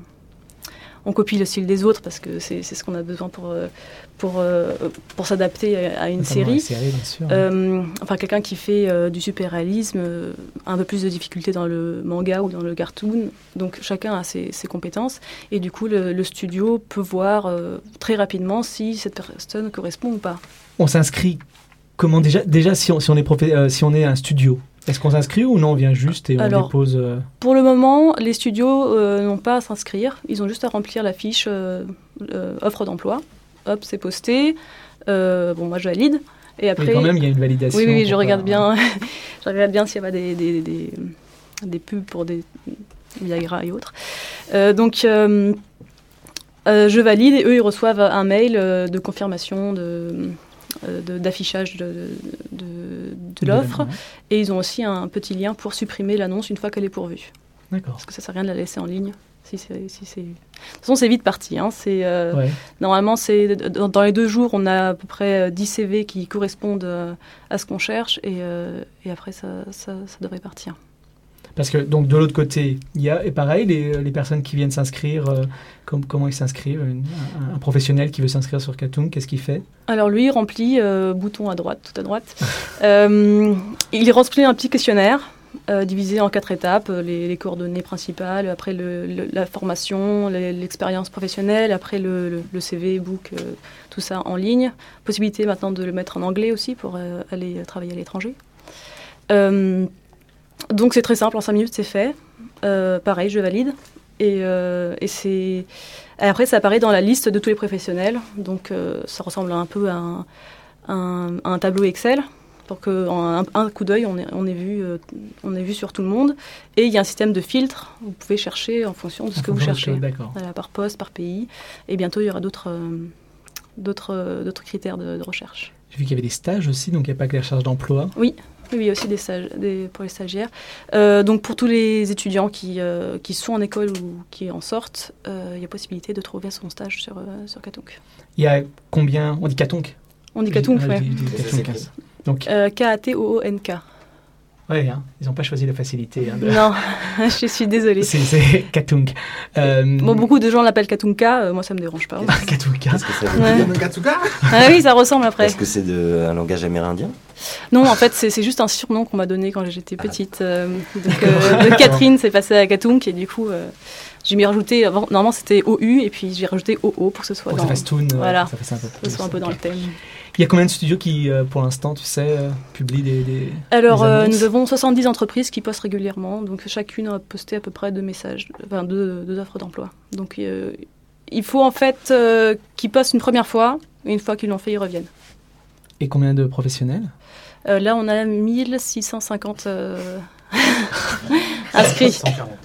on copie le style des autres parce que c'est, c'est ce qu'on a besoin pour, pour, pour s'adapter à une Notamment série. série bien sûr. Euh, enfin, quelqu'un qui fait euh, du super-réalisme, euh, un peu plus de difficultés dans le manga ou dans le cartoon. Donc, chacun a ses, ses compétences. Et du coup, le, le studio peut voir euh, très rapidement si cette personne correspond ou pas. On s'inscrit comment déjà, déjà si, on, si, on est profé- euh, si on est un studio, est-ce qu'on s'inscrit ou non, on vient juste et on Alors, dépose euh... Pour le moment, les studios euh, n'ont pas à s'inscrire. Ils ont juste à remplir la fiche euh, euh, offre d'emploi. Hop, c'est posté. Euh, bon, moi, je valide. Et après, mais quand même, il y a une validation. Oui, oui, oui je, regarde pas... bien, je regarde bien s'il y a pas des, des, des, des pubs pour des Viagra et autres. Euh, donc, euh, euh, je valide et eux, ils reçoivent un mail euh, de confirmation de... De, d'affichage de, de, de, de l'offre, et ils ont aussi un petit lien pour supprimer l'annonce une fois qu'elle est pourvue. D'accord. Parce que ça ne sert à rien de la laisser en ligne. Si c'est, si c'est... De toute façon, c'est vite parti. Hein. C'est, euh, ouais. Normalement, c'est, dans, dans les deux jours, on a à peu près dix C V qui correspondent euh, à ce qu'on cherche, et, euh, et après, ça, ça, ça devrait partir. Parce que, donc, de l'autre côté, il y a, et pareil, les, les personnes qui viennent s'inscrire, euh, com- comment ils s'inscrivent une, un, un professionnel qui veut s'inscrire sur Katoon, qu'est-ce qu'il fait ? Alors, lui, il remplit, euh, bouton à droite, tout à droite, euh, il remplit un petit questionnaire, euh, divisé en quatre étapes, les, les coordonnées principales, après le, le, la formation, les, l'expérience professionnelle, après le, le, le C V, book, euh, tout ça en ligne. Possibilité maintenant de le mettre en anglais aussi pour euh, aller travailler à l'étranger. Euh, Donc c'est très simple, en cinq minutes c'est fait. Euh, pareil, je valide. Et, euh, et, c'est... et après ça apparaît dans la liste de tous les professionnels. Donc euh, ça ressemble un peu à un, un, un tableau Excel. Pour qu'en un, un coup d'œil, on ait, on, ait vu, euh, on ait vu sur tout le monde. Et il y a un système de filtre. Vous pouvez chercher en fonction de ce en que vous cherchez. Voilà, par poste, par pays. Et bientôt il y aura d'autres, euh, d'autres, euh, d'autres critères de, de recherche. J'ai vu qu'il y avait des stages aussi, donc il n'y a pas que les recherches d'emploi. Oui. Oui, il y a aussi des stages des, pour les stagiaires. Euh, donc, pour tous les étudiants qui, euh, qui sont en école ou qui en sortent, euh, il y a possibilité de trouver son stage sur, euh, sur Katonk. Il y a combien ? On dit Katonk ? On dit Katonk, oui. Donc, euh, K A T O O N K. Ouais, hein, ils n'ont pas choisi la facilité. Hein, de... Non, je suis désolée. C'est, c'est Katunk. Euh... Bon, beaucoup de gens l'appellent Katunka, euh, moi ça me dérange pas. Katunka. Qu'est-ce que ça veut Ouais. dire Katsuka Ah oui, ça ressemble après. Est-ce que c'est de, un langage amérindien? Non, en fait, c'est, c'est juste un surnom qu'on m'a donné quand j'étais petite. Euh, donc, euh, de Catherine, c'est passé à Katunk, et du coup, euh, j'ai mis rajouté. Avant, normalement, c'était O U, et puis j'ai rajouté O O pour que ce soit Pour que dans, ça fasse toon, voilà, ça fasse un peu que ce soit un peu dans le thème. Il y a combien de studios qui, euh, pour l'instant, tu sais, euh, publient des, des Alors, des euh, annonces nous avons soixante-dix entreprises qui postent régulièrement, donc chacune a posté à peu près deux messages, enfin deux, deux offres d'emploi. Donc, euh, il faut en fait euh, qu'ils postent une première fois, et une fois qu'ils l'ont fait, ils reviennent. Et combien de professionnels? Euh, là, on a mille six cent cinquante euh, inscrits.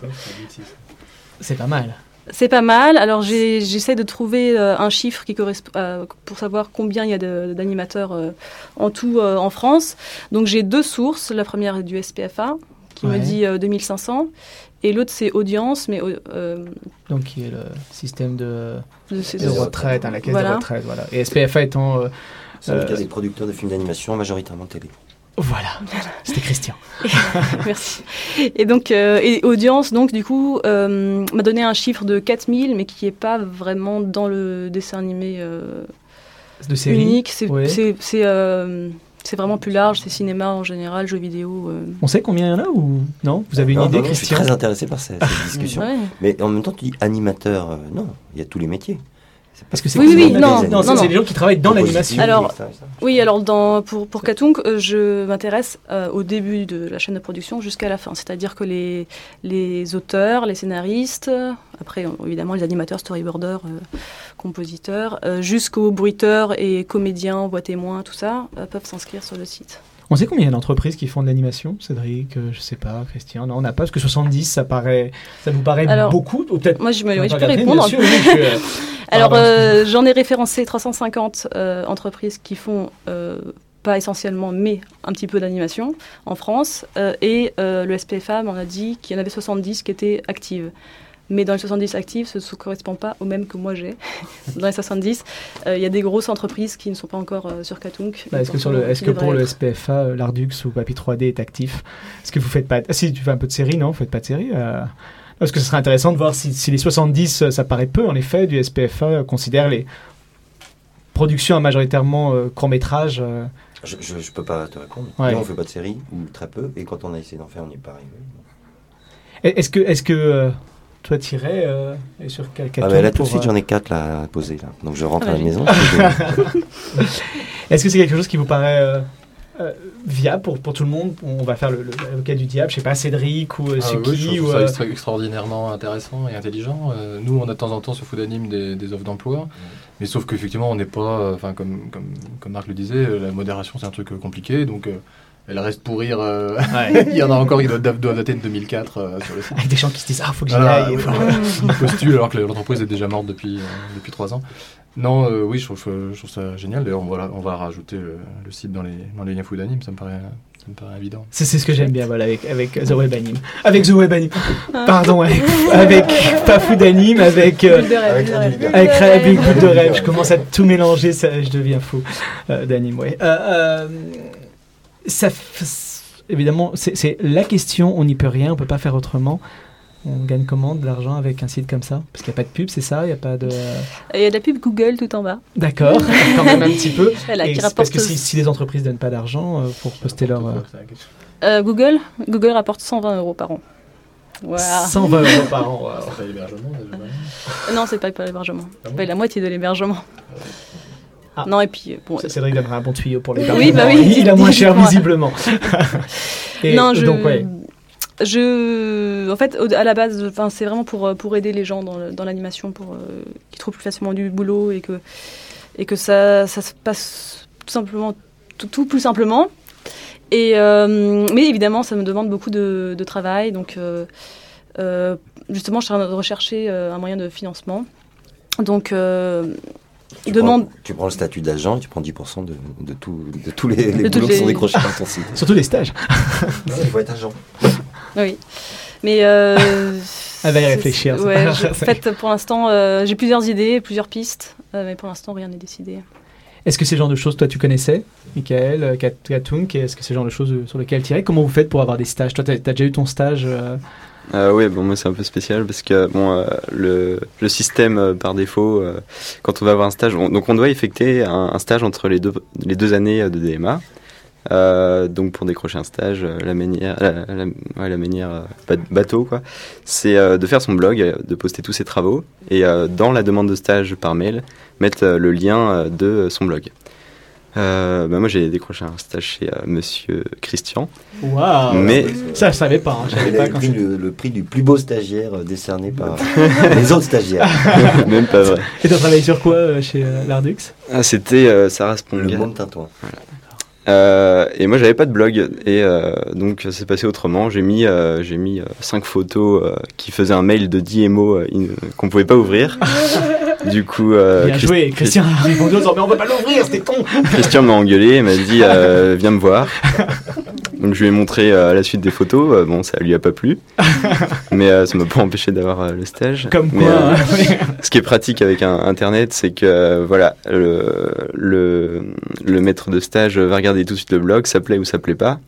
C'est pas mal. C'est pas mal. Alors, j'ai, j'essaie de trouver euh, un chiffre qui correspond euh, pour savoir combien il y a de, d'animateurs euh, en tout euh, en France. Donc, j'ai deux sources. La première est du S P F A, qui Ouais. me dit euh, deux mille cinq cents. Et l'autre, c'est Audience, mais... Euh, Donc, qui est le système de, de, ces- de retraite, hein, la caisse Voilà. de retraite, voilà. Et S P F A étant... euh, Syndicat Euh, des producteurs de films d'animation, majoritairement télé. Voilà, c'était Christian. Merci. Et donc, euh, et Audience, donc, du coup, euh, m'a donné un chiffre de quatre mille, mais qui n'est pas vraiment dans le dessin animé euh, De série. unique. C'est, Ouais. c'est, c'est, euh, c'est vraiment plus large. C'est cinéma en général, jeux vidéo. euh. On sait combien il y en a ou non? Vous avez une Non, idée, non, non, je suis Christian? très intéressé par cette, cette discussion. Ouais. Mais en même temps, tu dis animateur. euh, non, il y a tous les métiers. Parce que c'est Oui, oui, oui, non, non, non, non, c'est non. c'est des gens qui travaillent dans Composition, l'animation. Alors, et cetera, et cetera. Oui, alors dans, pour, pour Katunk, euh, je m'intéresse euh, au début de la chaîne de production jusqu'à la fin. C'est-à-dire que les, les auteurs, les scénaristes, euh, après euh, évidemment les animateurs, storyboarders, euh, compositeurs, euh, jusqu'aux bruiteurs et comédiens, voix témoins, tout ça, euh, peuvent s'inscrire sur le site. On sait combien il y a d'entreprises qui font de l'animation, Cédric, euh, je sais pas, Christian, non, on n'a pas, parce que soixante-dix, ça paraît, ça vous paraît Alors, beaucoup, ou peut-être. Moi, je, me, on oui, va je peux regarder, répondre. bien sûr, oui, je suis, euh, Alors, pardon, euh, j'en ai référencé trois cent cinquante euh, entreprises qui font, euh, pas essentiellement, mais un petit peu d'animation en France. Euh, et euh, le S P F A m'en a dit qu'il y en avait soixante-dix qui étaient actives. Mais dans les soixante-dix actives, ce ne correspond pas au même que moi j'ai. Dans les soixante-dix, il euh, y a des grosses entreprises qui ne sont pas encore euh, sur Katunk. Bah, est-ce que, sur le, est-ce que pour le S P F A, euh, Lardux ou Papy trois D est actif? Est-ce que vous faites pas... Ah, si, tu fais un peu de série, non? Vous faites pas de série euh... Parce que ce serait intéressant de voir si, si les soixante-dix, euh, ça paraît peu, en effet, du S P F A euh, considère les productions à majoritairement euh, court-métrage. Euh... Je, je, je peux pas te répondre. Ouais. Nous, on fait pas de série, ou très peu, et quand on a essayé d'en faire, on n'y est pas arrivé. Est-ce que, est-ce que euh, toi, t'irais euh, et sur quel Ah bah là, tout pour, de suite, euh, j'en ai quatre là, à poser. Là. Donc je rentre Ah, à la bah, maison. Est-ce que c'est quelque chose qui vous paraît euh, euh, viable pour, pour tout le monde? On va faire le, le, l'avocat du diable, je sais pas, Cédric ou euh, Ah, Suki oui, je trouve ou, ça euh, extra- extraordinairement intéressant et intelligent. Euh, nous, on a de temps en temps sur Food Anime des, des offres d'emploi, mais sauf qu'effectivement, on n'est pas, enfin comme, comme, comme Marc le disait, euh, la modération c'est un truc euh, compliqué, donc euh, elle reste pour rire. euh, Ouais. Il y en a encore qui doivent, doivent dater de deux mille quatre euh, sur le site. avec des gens qui se disent ah faut que j'y Voilà, aille. oui, ils postulent alors que l'entreprise est déjà morte depuis, euh, depuis trois ans. Non, euh, oui, je trouve, je trouve ça génial. D'ailleurs, on va, on va rajouter le, le site dans les, dans les liens Food Anime, ça me paraît, ça me paraît évident. C'est, c'est ce que j'aime bien, voilà, avec, avec The Web Anime. Avec The Web Anime. Pardon, avec, avec pas Food Anime, avec, euh, Bulle de rêve, avec bulle de la rêve. bulle de avec Rabbit Bout de Rêve. Je commence à tout mélanger, ça, je deviens fou euh, d'anime, ouais. Euh, euh, ça, f- évidemment, c'est, c'est la question, on n'y peut rien, on peut pas faire autrement. On gagne comment de l'argent avec un site comme ça? Parce qu'il n'y a pas de pub, c'est ça? Il y a pas de... Il y a de la pub Google tout en bas. D'accord, quand même un petit peu. Voilà, Et qui c'est rapporte parce que si, si les entreprises donnent pas d'argent euh, pour poster leur... euh, Euh, Google, Google rapporte cent vingt euros par an. Voilà. cent vingt euros par an, waouh. Ça fait l'hébergement, déjà. Euh, Non, c'est pas pour l'hébergement. Ah C'est bon pas la moitié de l'hébergement. Ah. Non, et puis, euh, bon. C'est- Cédric donnera un bon tuyau pour les Oui, bah oui, Il a moins cher dites-moi. visiblement. Et non, je. donc, ouais. Je, en fait, au- à la base, enfin, c'est vraiment pour pour aider les gens dans, le- dans l'animation, pour euh, qu'ils trouvent plus facilement du boulot et que et que ça ça se passe tout simplement tout, tout plus simplement. Et euh, mais évidemment, ça me demande beaucoup de, de travail, donc euh, euh, justement, je suis en train de rechercher euh, un moyen de financement. Donc euh, Tu, demande. prends, tu prends le statut d'agent et tu prends dix pour cent de, de, tout, de tous les, les De toutes boulots qui les- sont décrochés par ton site. Surtout les stages. Non, il faut être agent. Oui, mais euh, Elle va y c'est- réfléchir, c'est Ouais, pas je- grave. en fait, pour l'instant, euh, j'ai plusieurs idées, plusieurs pistes, euh, mais pour l'instant, rien n'est décidé. Est-ce que c'est le genre de choses, toi, tu connaissais, Michael, euh, Kat- Katunk, et est-ce que c'est le genre de choses euh, sur lesquelles tu irais? Comment vous faites pour avoir des stages? Toi, tu as déjà eu ton stage euh... Euh, oui, bon, moi c'est un peu spécial parce que bon, euh, le, le système euh, par défaut, euh, quand on va avoir un stage, on, donc on doit effectuer un, un stage entre les deux, les deux années de D M A. Euh, donc pour décrocher un stage, euh, la manière, la, la, ouais, la manière euh, bateau quoi, c'est euh, de faire son blog, euh, de poster tous ses travaux et euh, dans la demande de stage par mail mettre euh, le lien euh, de son blog. Euh, bah moi j'ai décroché un stage chez euh, Monsieur Christian. Waouh. Mais ça je savais pas. Hein, je savais Il pas a quand pris c'est- le, le prix du plus beau stagiaire euh, décerné par les autres stagiaires. même pas vrai. Et t'as travaillé sur quoi euh, chez euh, Lardux? Ah, c'était euh, Sarah Spong. Le monde tintouin. Voilà. Euh, et moi j'avais pas de blog et euh, donc ça s'est passé autrement. J'ai mis euh, j'ai mis euh, cinq photos euh, qui faisaient un mail de dix mots euh, in- qu'on pouvait pas ouvrir. Du coup, euh, Bien Christ- joué, Christian a répondu en disant mais on peut pas l'ouvrir, c'était con. Christian m'a engueulé et m'a dit euh, viens me voir. Donc je lui ai montré euh, la suite des photos. Euh, bon, ça lui a pas plu, mais euh, ça m'a pas empêché d'avoir euh, le stage. Comme Mais, quoi. euh, hein. ce qui est pratique avec un, Internet, c'est que euh, voilà, le, le le maître de stage va regarder tout de suite le blog, ça plaît ou ça plaît pas.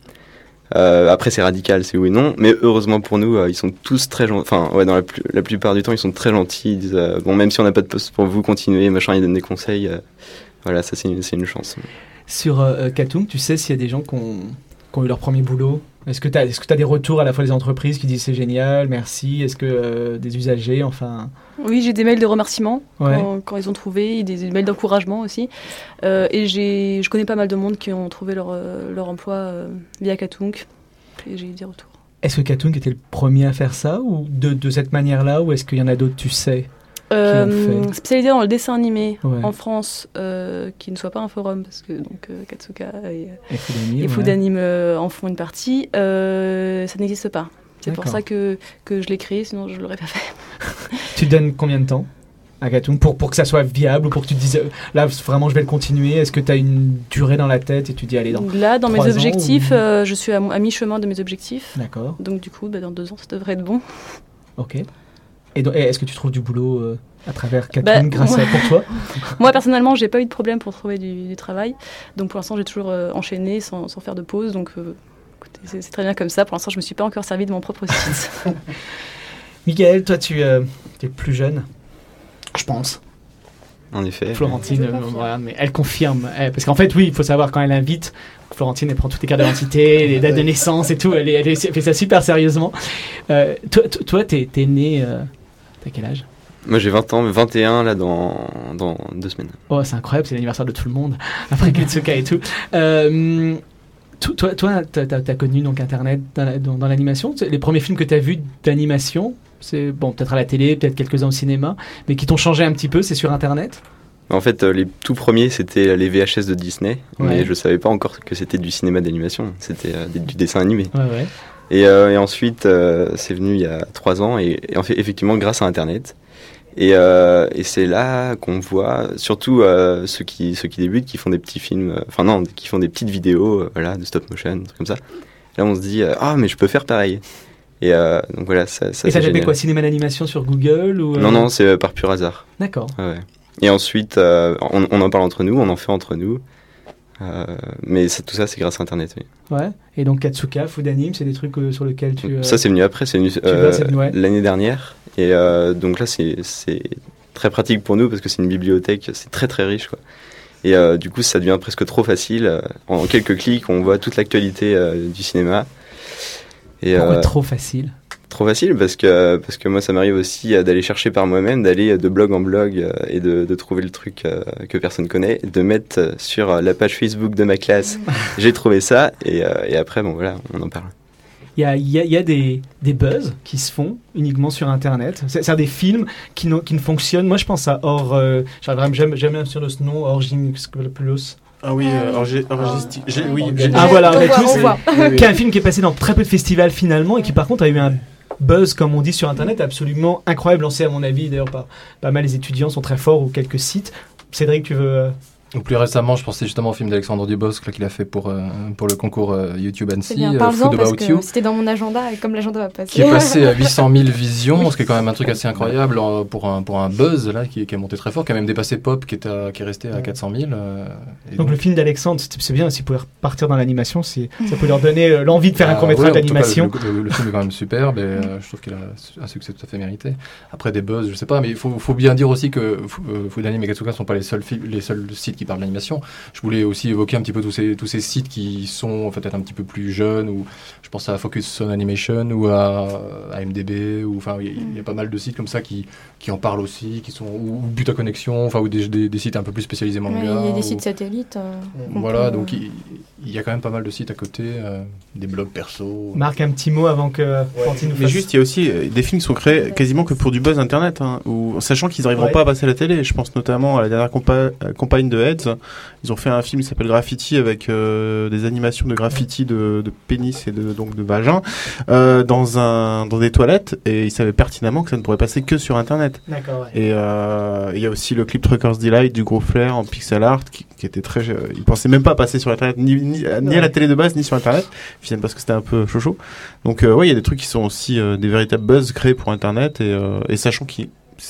Euh, après c'est radical, c'est oui ou non, mais heureusement pour nous, euh, ils sont tous très gentils. Enfin ouais, dans la, plus, la plupart du temps, ils sont très gentils. Ils disent euh, bon, même si on n'a pas de poste pour vous, continuez, machin, ils donnent des conseils. Euh, voilà, ça c'est une, c'est une chance. Sur euh, Katung, tu sais s'il y a des gens qui ont, qui ont eu leur premier boulot? Est-ce que tu as est-ce que tu as des retours à la fois des entreprises qui disent c'est génial, merci? Est-ce que euh, des usagers, enfin. Oui, j'ai des mails de remerciements Ouais. quand, quand ils ont trouvé, et des mails d'encouragement aussi. Euh, et j'ai, je connais pas mal de monde qui ont trouvé leur, euh, leur emploi euh, via Katunk. Et j'ai eu des retours. Est-ce que Katung était le premier à faire ça ou de, de cette manière-là, ou est-ce qu'il y en a d'autres, tu sais? Euh, fait. spécialisé dans le dessin animé Ouais. en France, euh, qui ne soit pas un forum, parce que donc euh, Katsuka et, Et Foodanime, et ouais. Foodanime euh, en font une partie. Euh, ça n'existe pas. C'est pour D'accord. ça que, que je l'ai créé, sinon je l'aurais pas fait. Tu te donnes combien de temps à Katung pour, pour que ça soit viable ou pour que tu te dises euh, là vraiment je vais le continuer? Est-ce que tu as une durée dans la tête et tu dis allez dans Là, dans mes trois ans, objectifs, ou- euh, je suis à, à mi-chemin de mes objectifs. D'accord, Donc du coup, bah, dans deux ans, ça devrait être bon. ok. Et, donc, et est-ce que tu trouves du boulot euh, à travers Katung Bah, grâce moi- à pour toi? Moi, personnellement, j'ai pas eu de problème pour trouver du, du travail. Donc pour l'instant, j'ai toujours euh, enchaîné sans, sans faire de pause. Donc euh, écoutez, c'est, c'est très bien comme ça. Pour l'instant, je me suis pas encore servi de mon propre site. Michael, toi tu euh, es plus jeune, je pense. En effet. Florentine, euh, voilà, mais elle confirme. Elle- parce qu'en fait, oui, il faut savoir quand elle invite, Florentine, elle prend toutes les cartes d'identité, les dates de naissance et tout. Elle, est- elle, est- elle fait ça super sérieusement. Euh, toi, toi, toi, t'es, t'es né. Euh, t'as quel âge? Moi j'ai vingt ans, mais vingt et un là dans, dans deux semaines. Oh, c'est incroyable, c'est l'anniversaire de tout le monde, après Ketsuka et tout. Euh, to- toi, toi t'as, t'as- t'as connu donc Internet dans, la- dans- dans l'animation. Les premiers films que t'as vus d'animation, c'est bon, peut-être à la télé, peut-être quelques-uns au cinéma, mais qui t'ont changé un petit peu, c'est sur Internet? En fait, euh, les tout premiers c'était les V H S de Disney, Ouais. mais je savais pas encore que c'était du cinéma d'animation, c'était euh, du dessin animé. Ouais, ouais. Et, euh, et ensuite, euh, c'est venu il y a trois ans, et, et en fait, effectivement, grâce à Internet. Et, euh, et c'est là qu'on voit, surtout euh, ceux, qui, ceux qui débutent, qui font des petits films, euh, enfin non, qui font des petites vidéos, euh, voilà, de stop motion, des trucs comme ça. Là, on se dit, euh, ah, mais je peux faire pareil. Et euh, donc voilà, ça, ça Et ça c'est s'appelle génial. quoi, cinéma d'animation sur Google ou, euh, Non, non, c'est euh, par pur hasard. D'accord. Ouais, ouais. Et ensuite, euh, on, on en parle entre nous, on en fait entre nous. Euh, mais c'est- tout ça, c'est grâce à Internet, oui. Ouais. Et donc Katsuka, Foodanime, c'est des trucs euh, sur lesquels tu. euh, Ça, c'est venu après, c'est venu vois, euh, c'est venu, ouais. l'année dernière. Et euh, donc là, c'est c'est très pratique pour nous parce que c'est une bibliothèque, c'est très très riche, quoi. Et euh, du coup, ça devient presque trop facile. Euh, En quelques clics, on voit toute l'actualité euh, du cinéma. Et, Pourquoi euh, trop facile? Trop facile parce que, parce que moi, ça m'arrive aussi euh, d'aller chercher par moi-même, d'aller de blog en blog euh, et de, de trouver le truc euh, que personne connaît, de mettre euh, sur euh, la page Facebook de ma classe. J'ai trouvé ça et, euh, et après, bon voilà, on en parle. Il y a, il y a, il y a des, des buzz qui se font uniquement sur Internet. C'est, c'est des films qui, n'ont- qui ne fonctionnent. Moi, je pense à Or. Euh, j'arrive jamais, jamais à me souvenir de ce nom, Orginopulos. Ah oui, euh, orgi- orgisti- j'ai- oui, j'ai- Ah voilà, on On est voit, tous. on voit. Oui, oui. Qui est un film qui est passé dans très peu de festivals finalement et qui par contre a eu un buzz, comme on dit sur Internet, absolument incroyable, lancé à mon avis d'ailleurs par pas mal les étudiants sont très forts ou quelques sites. Cédric, tu veux euh, Ou plus récemment, je pensais justement au film d'Alexandre Dubosc là, qu'il a fait pour, euh, pour le concours euh, YouTube Annecy, C'est bien, euh, parle-en Food parce About que You, c'était dans mon agenda et comme l'agenda va passer. qui est passé à huit cent mille visions, ce qui est quand même un truc assez incroyable euh, pour, un, pour un buzz là, qui, qui est monté très fort, qui a même dépassé Pop, qui est, à, qui est resté à quatre cent mille. Euh, et Donc, le film d'Alexandre, c'est c'est bien, s'ils pouvaient repartir dans l'animation, c'est- ça peut leur donner euh, l'envie de faire un Ah, court-métrage ouais, en tout cas, d'animation. Le, le- le film est quand même superbe et euh, je trouve qu'il a un succès tout à fait mérité. Après des buzz, je sais pas, mais il faut, faut bien dire aussi que Fu- euh, Food Anime et Gatsuka ne sont pas les seuls, fi- les seuls sites qui parlent d'animation. Je voulais aussi évoquer un petit peu tous ces, tous ces sites qui sont peut-être un petit peu plus jeunes, ou je pense à Focus on Animation ou à, à M D B, ou enfin il y, a- il y a pas mal de sites comme ça qui, qui en parlent aussi, qui sont ou But à Connexion, enfin ou des, des, des sites un peu plus spécialisés manga. Ouais, il y a des ou- sites satellites. euh, qu'on Voilà, peut, donc euh, il, il y a quand même pas mal de sites à côté, euh, des blogs perso. Marc, un petit mot avant que Fantine nous Mais fasse- juste, il y a aussi euh, des films qui sont créés quasiment que pour du buzz internet, hein, où, sachant qu'ils n'arriveront Ouais. pas à passer à la télé. Je pense notamment à la dernière compa- euh, campagne de Heads. Ils ont fait un film qui s'appelle Graffiti avec euh, des animations de graffiti de, de pénis et de, donc de vagin euh, dans, un, dans des toilettes, et ils savaient pertinemment que ça ne pourrait passer que sur internet. D'accord, ouais. Et euh, il y a aussi le clip Truckers Delight du groupe Flair en pixel art qui, qui était très. Euh, ils pensaient même pas passer sur internet, ni, ni, ni à la télé de base, ni sur internet, finalement parce que c'était un peu chaud. Donc euh, ouais, il y a des trucs qui sont aussi euh, des véritables buzz créés pour internet, et, euh, et sachant qu'ils,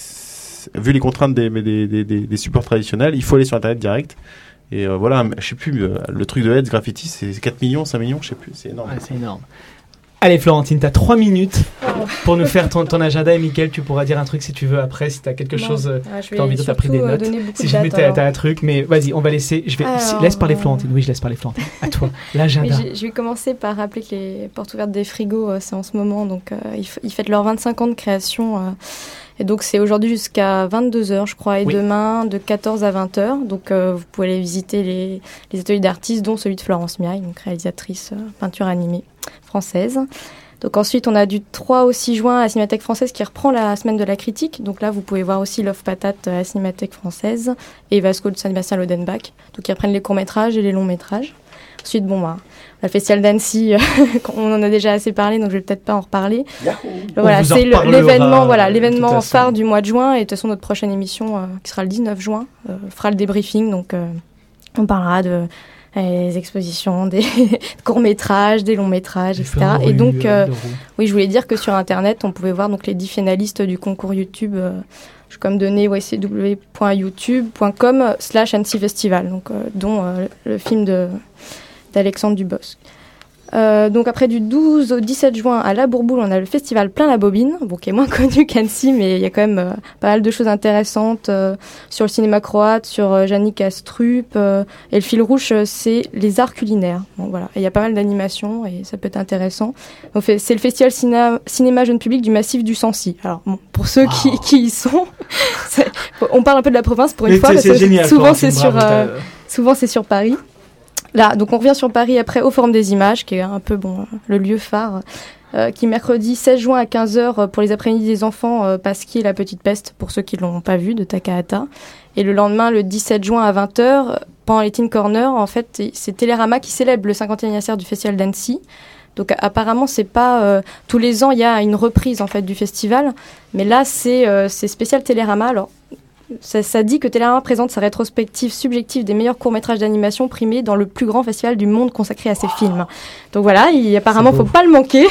vu les contraintes des, des, des, des, des supports traditionnels, il faut aller sur internet direct. Et euh, voilà, je sais plus, euh, le truc de Heads Graffiti, c'est quatre millions, cinq millions, je sais plus, c'est énorme. Ouais, c'est énorme. Allez Florentine, t'as trois minutes pour nous faire ton, ton agenda, et Mickaël, tu pourras dire un truc si tu veux après, si t'as quelque Non. chose, euh, Ah, je t'as envie de vais t'as pris des surtout, euh, notes. donner beaucoup Si de jamais dates, t'as alors. t'as un truc, mais vas-y, on va laisser, je vais, si- Alors, laisse parler euh, Florentine, oui je laisse parler Florentine, à toi, Oui, l'agenda. j'ai- je vais commencer par rappeler que les portes ouvertes des frigos, euh, c'est en ce moment. Donc, euh, ils, f- ils fêtent leurs vingt-cinq ans de création. euh, et donc, c'est aujourd'hui jusqu'à vingt-deux heures, je crois, et Oui. demain de quatorze à vingt heures. Donc, euh, vous pouvez aller visiter les, les ateliers d'artistes, dont celui de Florence Miaille, donc réalisatrice euh, peinture animée française. Donc ensuite, on a du trois au six juin à la Cinémathèque française qui reprend la semaine de la critique. Donc là, vous pouvez voir aussi Love Patate à la Cinémathèque française et Vasco de Saint-Sébastien Lodenbach. Donc ils reprennent les courts-métrages et les longs-métrages. Ensuite, bon, bah, le Festival d'Annecy, on en a déjà assez parlé, donc je vais peut-être pas en reparler. On Voilà, vous en c'est le- reparlera, l'événement, voilà, euh, de l'événement toute façon. phare du mois de juin. Et de toute façon, notre prochaine émission, euh, qui sera le dix-neuf juin, euh, fera le débriefing. Donc, euh, on parlera de euh, des expositions, des courts-métrages, des longs-métrages, Des et cetera. feux en Et donc, rue, euh, euh, de roue. oui, je voulais dire que sur Internet, on pouvait voir donc les dix finalistes du concours YouTube. Euh, je vais comme donner w c w point youtube point com slash Annecy Festival, donc, euh, dont euh, le film de, d'Alexandre Dubosc. Euh, donc après du douze au dix-sept juin à La Bourboule, on a le festival Plein la Bobine, bon, qui est moins connu qu'Annecy, mais il y a quand même euh, pas mal de choses intéressantes euh, sur le cinéma croate, sur euh, Jannik Astrup, euh, et le fil rouge, euh, c'est les arts culinaires. Bon, voilà. Et il y a pas mal d'animations et ça peut être intéressant. Donc, fait- c'est le festival cinéma, cinéma jeune public du massif du Sancy. Alors bon, pour ceux qui, Wow. qui y sont, c'est- on parle un peu de la province pour une Mais fois, c'est- parce c'est que génial, souvent Florentine, c'est sur... bravo, euh, t'as- Souvent, c'est sur Paris. Là, donc on revient sur Paris après au Forum des Images, qui est un peu bon, le lieu phare, euh, qui mercredi seize juin à quinze heures pour les après-midi des enfants, euh, Pasquier et la Petite Peste, pour ceux qui l'ont pas vu, de Takahata. Et le lendemain, le dix-sept juin à vingt heures, pendant les Teen Corner, en fait, c'est Télérama qui célèbre le cinquantième anniversaire du Festival d'Annecy. Donc apparemment, c'est pas euh, tous les ans, il y a une reprise en fait du festival, mais là, c'est euh, c'est spécial Télérama. Alors Ça, ça dit que Télérama présente sa rétrospective subjective des meilleurs courts-métrages d'animation primés dans le plus grand festival du monde consacré à ces films. Donc voilà, il, apparemment, il ne faut pas le manquer.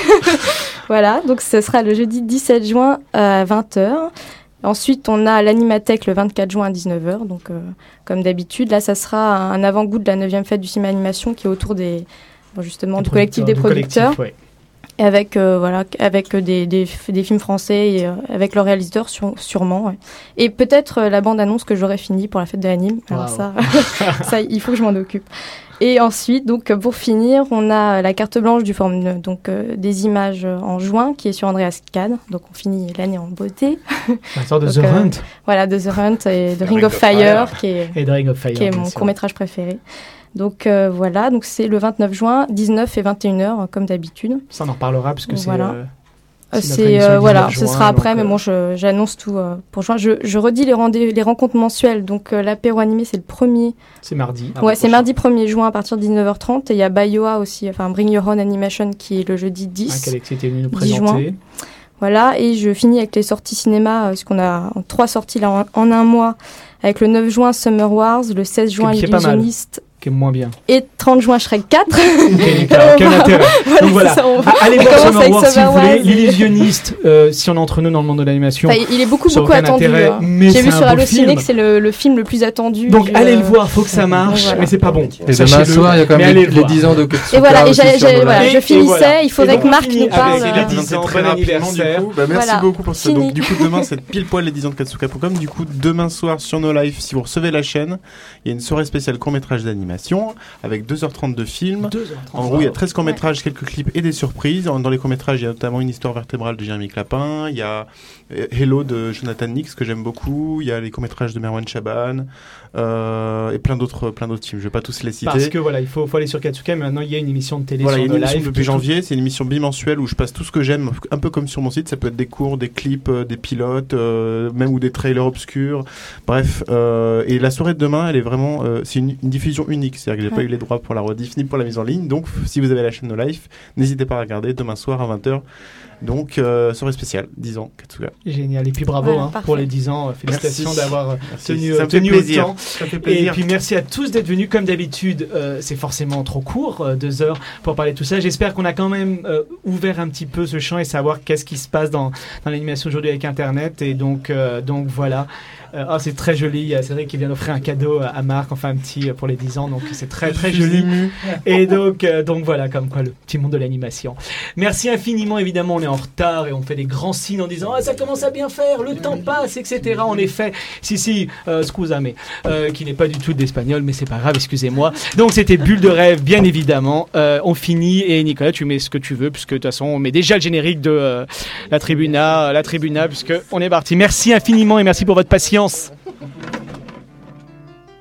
Voilà, donc ce sera le jeudi dix-sept juin à vingt heures. Ensuite, on a l'Animathèque le vingt-quatre juin à dix-neuf heures. Donc, euh, comme d'habitude, là, ça sera un avant-goût de la neuvième fête du cinéma animation qui est autour des, bon, justement, du collectif des du producteurs. collectif, ouais. Et avec, euh, voilà, avec des, des, des films français et euh, avec leur réalisateur sur, sûrement. Ouais. Et peut-être euh, la bande-annonce que j'aurais finie pour la fête de l'anime. Alors Wow. ça, ça, il faut que je m'en occupe. Et ensuite, donc, pour finir, on a la carte blanche du forum donc, euh, des images en juin qui est sur Andreas Kahn. Donc on finit l'année en beauté. Une sorte de Donc, The euh, Hunt. Voilà, de The Hunt et de The Ring of Fire, qui est, Et The Ring of Fire. qui est bien mon sûr. court-métrage préféré. Donc euh, voilà, donc c'est le vingt-neuf juin, dix-neuf et vingt et une heures, comme d'habitude. Ça, on en reparlera parce que c'est. Voilà. euh, Euh, c'est notre C'est émission euh, le voilà, dix-neuf ce juin, sera après, donc, mais euh, bon, je- j'annonce tout euh, pour juin. Je, je redis les, rendez- les rencontres mensuelles. Donc euh, l'apéro animé, c'est le premier. C'est mardi. ouais, c'est mardi premier juin à partir de dix-neuf heures trente. Et il y a Bayoa aussi, enfin Bring Your Own Animation qui est le jeudi Ah, dix. qu'Alexis était venu nous dix juin. présenter. Voilà, et je finis avec les sorties cinéma, parce qu'on a trois sorties là en, en un mois, avec le neuf juin Summer Wars, le seize juin Qui est pas mal. L'Illusionniste, Qui est moins bien. et trente juin Shrek quatre. Quel, quel intérêt. Voilà, Donc voilà, c'est ça, on- Ah, allez on voir commence Summer avec Wars si Summer vous voulez. Wars et- L'Illusionniste, euh, si on est entre nous dans le monde de l'animation. Enfin, il est beaucoup, ça a beaucoup aucun attendu. intérêt, hein. mais J'ai c'est vu un sur beau Allociné film. que c'est le, le film le plus attendu. Donc du, allez euh, le voir, faut que ça marche, voilà. mais c'est pas bon. Et demain Sachez-le, soir, il y a quand mais même allez les, le les voir. dix ans de Ketsuka. Et voilà, et aussi j'ai- sur j'ai- le voilà, live. je Et- finissais, et voilà. il faudrait Et que donc, Marc on finit nous parle. avec les euh, dix C'est ans, très bon rapidement, anniversaire. du coup. Bah, merci Voilà. beaucoup pour ça. Fini. Donc, du coup, demain, c'est pile poil les dix ans de Katsuka point com. Du coup, demain soir sur No Life, si vous recevez la chaîne, il y a une soirée spéciale court-métrage d'animation avec deux heures trente de film. deux heures trente. En gros, il y a treize courts-métrages, quelques clips et des surprises. Dans dans les courts-métrages, il y a notamment une histoire vertébrale de Jérémy Clapin. Il y a euh, Hello de Jonathan Nix, que j'aime beaucoup. Il y a les courts-métrages de Merwan Chaban. Euh, et plein d'autres, plein d'autres films. Je vais pas tous les citer. Parce que voilà, il faut, faut aller sur Katsuka, mais maintenant il y a une émission de télé Voilà, il y a sur une No émission Live. depuis qui- janvier, c'est une émission bimensuelle où je passe tout ce que j'aime, un peu comme sur mon site, ça peut être des cours, des clips, euh, des pilotes, euh, même ou des trailers obscurs, bref. Euh, et la soirée de demain, elle est vraiment, euh, c'est une, une diffusion unique, c'est-à-dire que j'ai Ouais. pas eu les droits pour la rediff ni pour la mise en ligne, donc si vous avez la chaîne No Life, n'hésitez pas à regarder demain soir à vingt heures. Donc, euh, soirée spéciale, dix ans, Katsuga. Génial. Et puis bravo Voilà, hein, parfait. pour les dix ans. Félicitations Merci. d'avoir euh, Merci. tenu, Ça euh, me fait tenu plaisir. autant. Ça me fait Et plaisir. puis merci à tous d'être venus. Comme d'habitude, euh, c'est forcément trop court, euh, deux heures pour parler de tout ça. J'espère qu'on a quand même euh, ouvert un petit peu ce champ et savoir qu'est-ce qui se passe dans, dans l'animation aujourd'hui avec Internet. Et donc, euh, donc voilà. Euh, oh, c'est très joli. Il y a Cédric qui vient d'offrir un cadeau à, à Marc, enfin un petit euh, pour les dix ans. Donc c'est très très Je suis joli. ému. Et donc, euh, donc voilà, comme quoi le petit monde de l'animation. Merci infiniment. Évidemment, on est en retard et on fait des grands signes en disant ah, ça commence à bien faire, le temps passe, et cetera. En effet, si, si, euh, scusame, euh, qui n'est pas du tout d'espagnol, mais c'est pas grave, excusez-moi. Donc, c'était Bulle de rêve, bien évidemment. Euh, on finit et Nicolas, tu mets ce que tu veux, puisque de toute façon, on met déjà le générique de euh, la Tribuna, la Tribuna, puisque on est parti. Merci infiniment et merci pour votre patience.